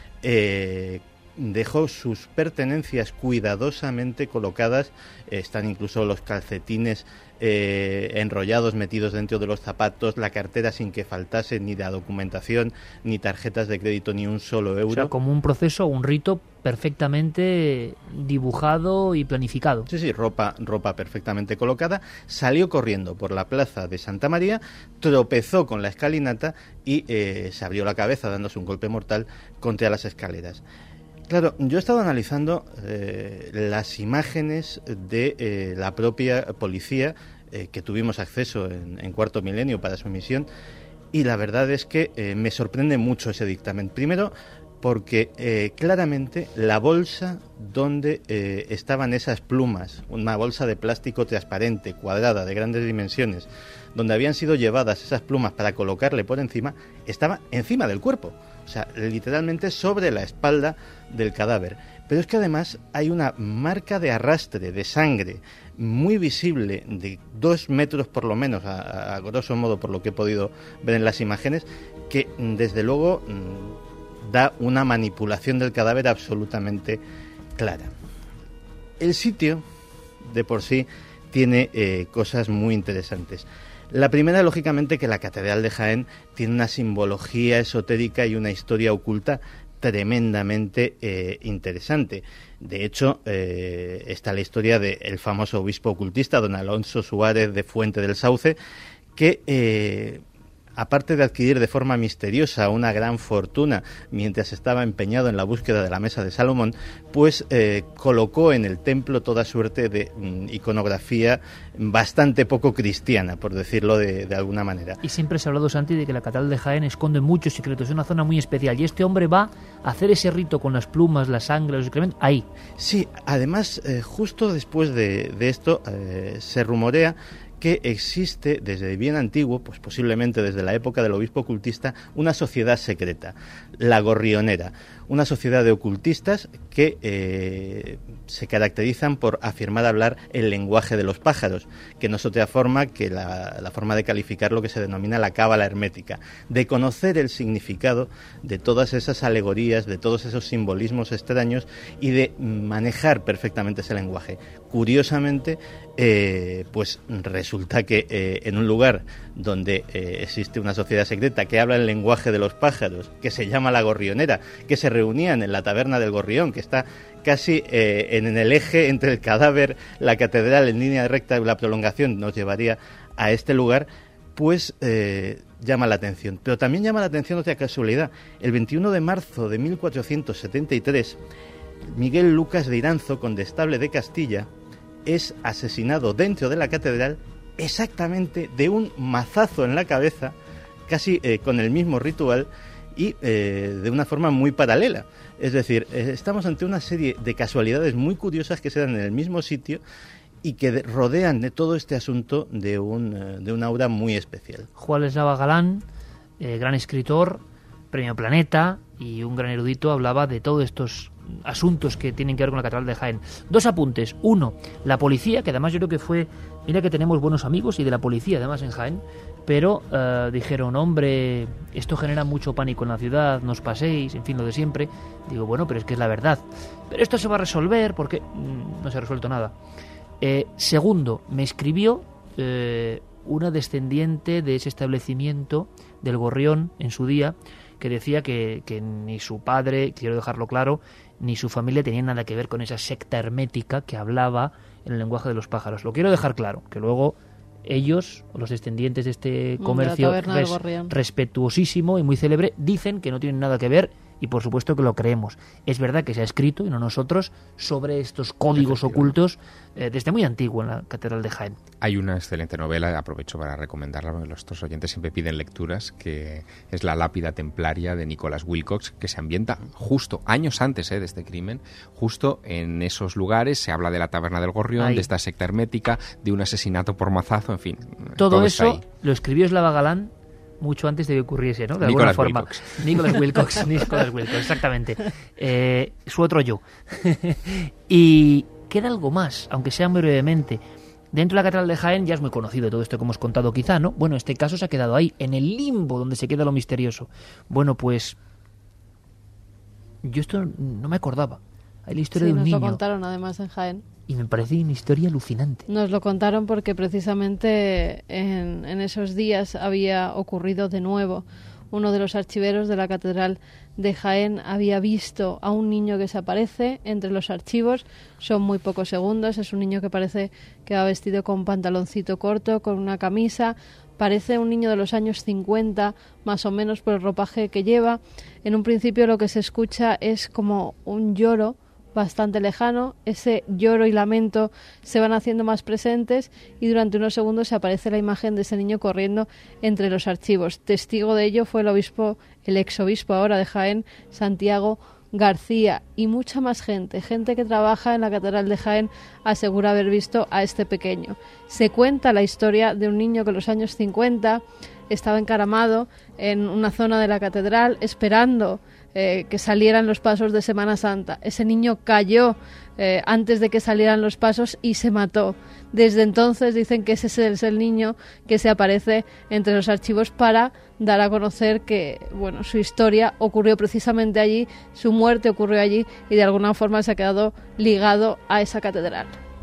eh, dejó sus pertenencias cuidadosamente colocadas, eh, están incluso los calcetines eh, enrollados, metidos dentro de los zapatos, la cartera sin que faltase ni la documentación, ni tarjetas de crédito, ni un solo euro. O sea, como un proceso, un rito perfectamente dibujado y planificado. Sí, sí, ropa, ropa perfectamente colocada. Salió corriendo por la plaza de Santa María, tropezó con la escalinata y eh, se abrió la cabeza dándose un golpe mortal contra las escaleras. Claro, yo he estado analizando eh, las imágenes de eh, la propia policía eh, que tuvimos acceso en, en Cuarto Milenio para su emisión y la verdad es que eh, me sorprende mucho ese dictamen. Primero, porque eh, claramente la bolsa donde eh, estaban esas plumas, una bolsa de plástico transparente, cuadrada, de grandes dimensiones, donde habían sido llevadas esas plumas para colocarle por encima, estaba encima del cuerpo. O sea, literalmente sobre la espalda del cadáver. Pero es que además hay una marca de arrastre de sangre muy visible, de dos metros por lo menos, a, a grosso modo por lo que he podido ver en las imágenes, que desde luego da una manipulación del cadáver absolutamente clara. El sitio, de por sí, tiene eh, cosas muy interesantes. La primera, lógicamente, que la Catedral de Jaén tiene una simbología esotérica y una historia oculta tremendamente eh, interesante. De hecho, eh, está la historia del famoso obispo ocultista, don Alonso Suárez de Fuente del Sauce, que eh, aparte de adquirir de forma misteriosa una gran fortuna mientras estaba empeñado en la búsqueda de la mesa de Salomón, pues eh, colocó en el templo toda suerte de mm, iconografía bastante poco cristiana, por decirlo de, de alguna manera. Y siempre se ha hablado, Santi, de que la Catedral de Jaén esconde muchos secretos, es una zona muy especial, y este hombre va a hacer ese rito con las plumas, la sangre, los excrementos, ahí. Sí, además, eh, justo después de, de esto, eh, se rumorea que existe desde bien antiguo, pues posiblemente desde la época del obispo ocultista, una sociedad secreta, la Gorrionera, una sociedad de ocultistas que eh, se caracterizan por afirmar hablar el lenguaje de los pájaros, que no es otra forma que la, la forma de calificar lo que se denomina la cábala hermética, de conocer el significado de todas esas alegorías, de todos esos simbolismos extraños y de manejar perfectamente ese lenguaje. Curiosamente, eh, pues resulta que eh, en un lugar donde eh, existe una sociedad secreta que habla el lenguaje de los pájaros, que se llama la Gorrionera, que se reunían en la taberna del Gorrión, que está casi eh, en, en el eje entre el cadáver, la catedral, en línea recta, y la prolongación nos llevaría a este lugar, pues eh, llama la atención. Pero también llama la atención otra casualidad. El veintiuno de marzo de mil cuatrocientos setenta y tres, Miguel Lucas de Iranzo, condestable de Castilla, es asesinado dentro de la catedral exactamente de un mazazo en la cabeza, casi eh, con el mismo ritual y eh, de una forma muy paralela. Es decir, eh, estamos ante una serie de casualidades muy curiosas que se dan en el mismo sitio y que de, rodean de todo este asunto de un, eh, de una aura muy especial. Juan Eslava Galán, eh, gran escritor, premio Planeta y un gran erudito, hablaba de todos estos asuntos que tienen que ver con la Catedral de Jaén. Dos apuntes. Uno, la policía, que además yo creo que fue... Mira que tenemos buenos amigos y de la policía además en Jaén, pero uh, dijeron, hombre, esto genera mucho pánico en la ciudad, no os paséis, en fin, lo de siempre. Digo, bueno, pero es que es la verdad. Pero esto se va a resolver porque mm, no se ha resuelto nada. Eh, segundo, me escribió eh, una descendiente de ese establecimiento del Gorrión en su día, que decía que, que ni su padre, quiero dejarlo claro, ni su familia tenían nada que ver con esa secta hermética que hablaba en el lenguaje de los pájaros. Lo quiero dejar claro, que luego ellos, los descendientes de este comercio de res, respetuosísimo y muy célebre, dicen que no tienen nada que ver, y por supuesto que lo creemos. Es verdad que se ha escrito, y no nosotros, sobre estos códigos ocultos eh, desde muy antiguo en la Catedral de Jaén. Hay una excelente novela, aprovecho para recomendarla, porque nuestros oyentes siempre piden lecturas, que es La lápida templaria de Nicholas Wilcox, que se ambienta justo, años antes eh, de este crimen, justo en esos lugares. Se habla de la taberna del Gorrión, Ahí. de esta secta hermética, de un asesinato por mazazo, en fin. Todo, todo eso lo escribió Slava Galán mucho antes de que ocurriese, ¿no? De alguna Nicholas forma. Wilcox. Nicholas Wilcox. Nicholas Wilcox, exactamente. Eh, su otro yo. Y queda algo más, aunque sea muy brevemente. Dentro de la Catedral de Jaén ya es muy conocido todo esto que hemos contado quizá, ¿no? Bueno, este caso se ha quedado ahí, en el limbo donde se queda lo misterioso. Bueno, pues yo esto no me acordaba. Hay la historia sí, de un nos niño. Lo contaron además en Jaén. Y me parece una historia alucinante. Nos lo contaron porque precisamente en, en esos días había ocurrido de nuevo. Uno de los archiveros de la Catedral de Jaén había visto a un niño que se aparece entre los archivos. Son muy pocos segundos. Es un niño que parece que va vestido con pantaloncito corto, con una camisa. Parece un niño de los años cincuenta, más o menos, por el ropaje que lleva. En un principio lo que se escucha es como un lloro bastante lejano. Ese lloro y lamento se van haciendo más presentes y durante unos segundos se aparece la imagen de ese niño corriendo entre los archivos. Testigo de ello fue el obispo, el exobispo ahora de Jaén, Santiago García, y mucha más gente, gente que trabaja en la Catedral de Jaén, asegura haber visto a este pequeño. Se cuenta la historia de un niño que en los años cincuenta estaba encaramado en una zona de la catedral esperando eh, que salieran los pasos de Semana Santa. Ese niño cayó eh, antes de que salieran los pasos y se mató. Desde entonces dicen que ese es el niño que se aparece entre los archivos para dar a conocer que, bueno, su historia ocurrió precisamente allí, su muerte ocurrió allí y de alguna forma se ha quedado ligado a esa catedral.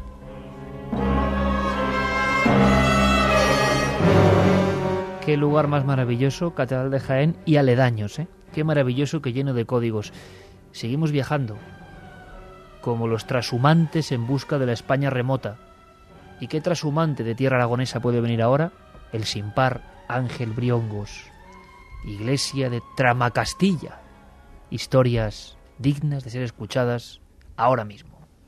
Qué lugar más maravilloso, Catedral de Jaén y aledaños, ¿eh? Qué maravilloso, que lleno de códigos. Seguimos viajando, como los trashumantes en busca de la España remota. ¿Y qué trashumante de tierra aragonesa puede venir ahora? El sin par Ángel Briongos. Iglesia de Tramacastilla. Historias dignas de ser escuchadas ahora mismo.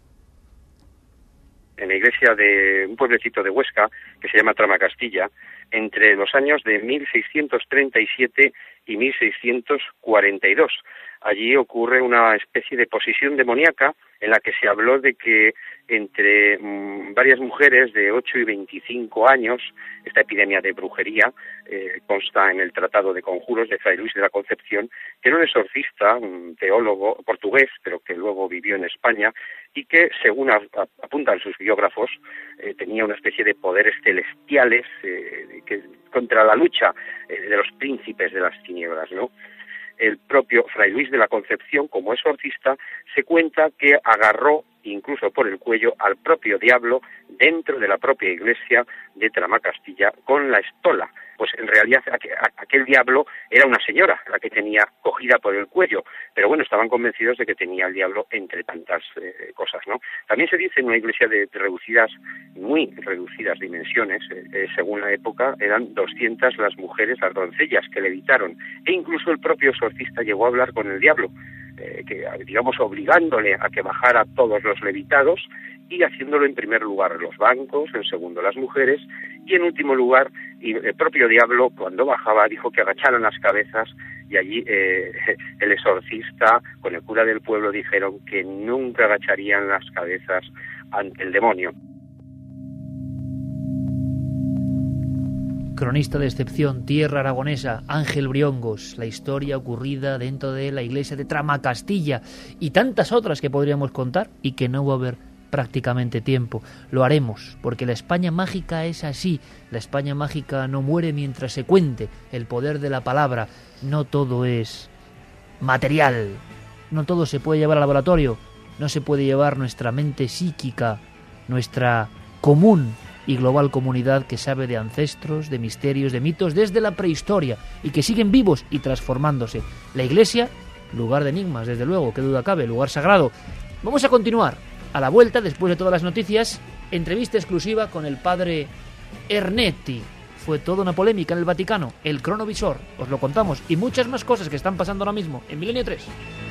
En la iglesia de un pueblecito de Huesca, que se llama Tramacastilla, entre los años de mil seiscientos treinta y siete y mil seiscientos cuarenta y dos. Allí ocurre una especie de posesión demoníaca en la que se habló de que entre mmm, varias mujeres de ocho y veinticinco años, esta epidemia de brujería eh, consta en el Tratado de Conjuros de Fray Luis de la Concepción, que era un exorcista, un teólogo portugués, pero que luego vivió en España, y que, según a, a, apuntan sus biógrafos, eh, tenía una especie de poderes celestiales eh, que, contra la lucha eh, de los príncipes de las tinieblas, ¿no? El propio Fray Luis de la Concepción, como exorcista, se cuenta que agarró, incluso por el cuello, al propio diablo dentro de la propia iglesia de Tramacastilla con la estola. Pues en realidad aquel diablo era una señora la que tenía cogida por el cuello, pero bueno, estaban convencidos de que tenía el diablo entre tantas eh, cosas, ¿no? También se dice en una iglesia de, de reducidas, muy reducidas dimensiones, eh, eh, según la época, eran doscientas las mujeres, las doncellas que levitaron, e incluso el propio exorcista llegó a hablar con el diablo, eh, que digamos obligándole a que bajara todos los levitados y haciéndolo en primer lugar los bancos, en segundo las mujeres y en último lugar, y el propio diablo cuando bajaba dijo que agacharan las cabezas y allí eh, el exorcista con el cura del pueblo dijeron que nunca agacharían las cabezas ante el demonio. Cronista de excepción, tierra aragonesa, Ángel Briongos, la historia ocurrida dentro de la iglesia de Tramacastilla y tantas otras que podríamos contar y que no va a haber prácticamente tiempo. Lo haremos, porque la España mágica es así. La España mágica no muere mientras se cuente. El poder de la palabra. No todo es material. No todo se puede llevar al laboratorio. No se puede llevar nuestra mente psíquica, nuestra común y global comunidad que sabe de ancestros, de misterios, de mitos desde la prehistoria y que siguen vivos y transformándose. La Iglesia, lugar de enigmas, desde luego, qué duda cabe, lugar sagrado. Vamos a continuar. A la vuelta, después de todas las noticias, entrevista exclusiva con el padre Ernetti. Fue toda una polémica en el Vaticano, el cronovisor, os lo contamos, y muchas más cosas que están pasando ahora mismo en Milenio tres.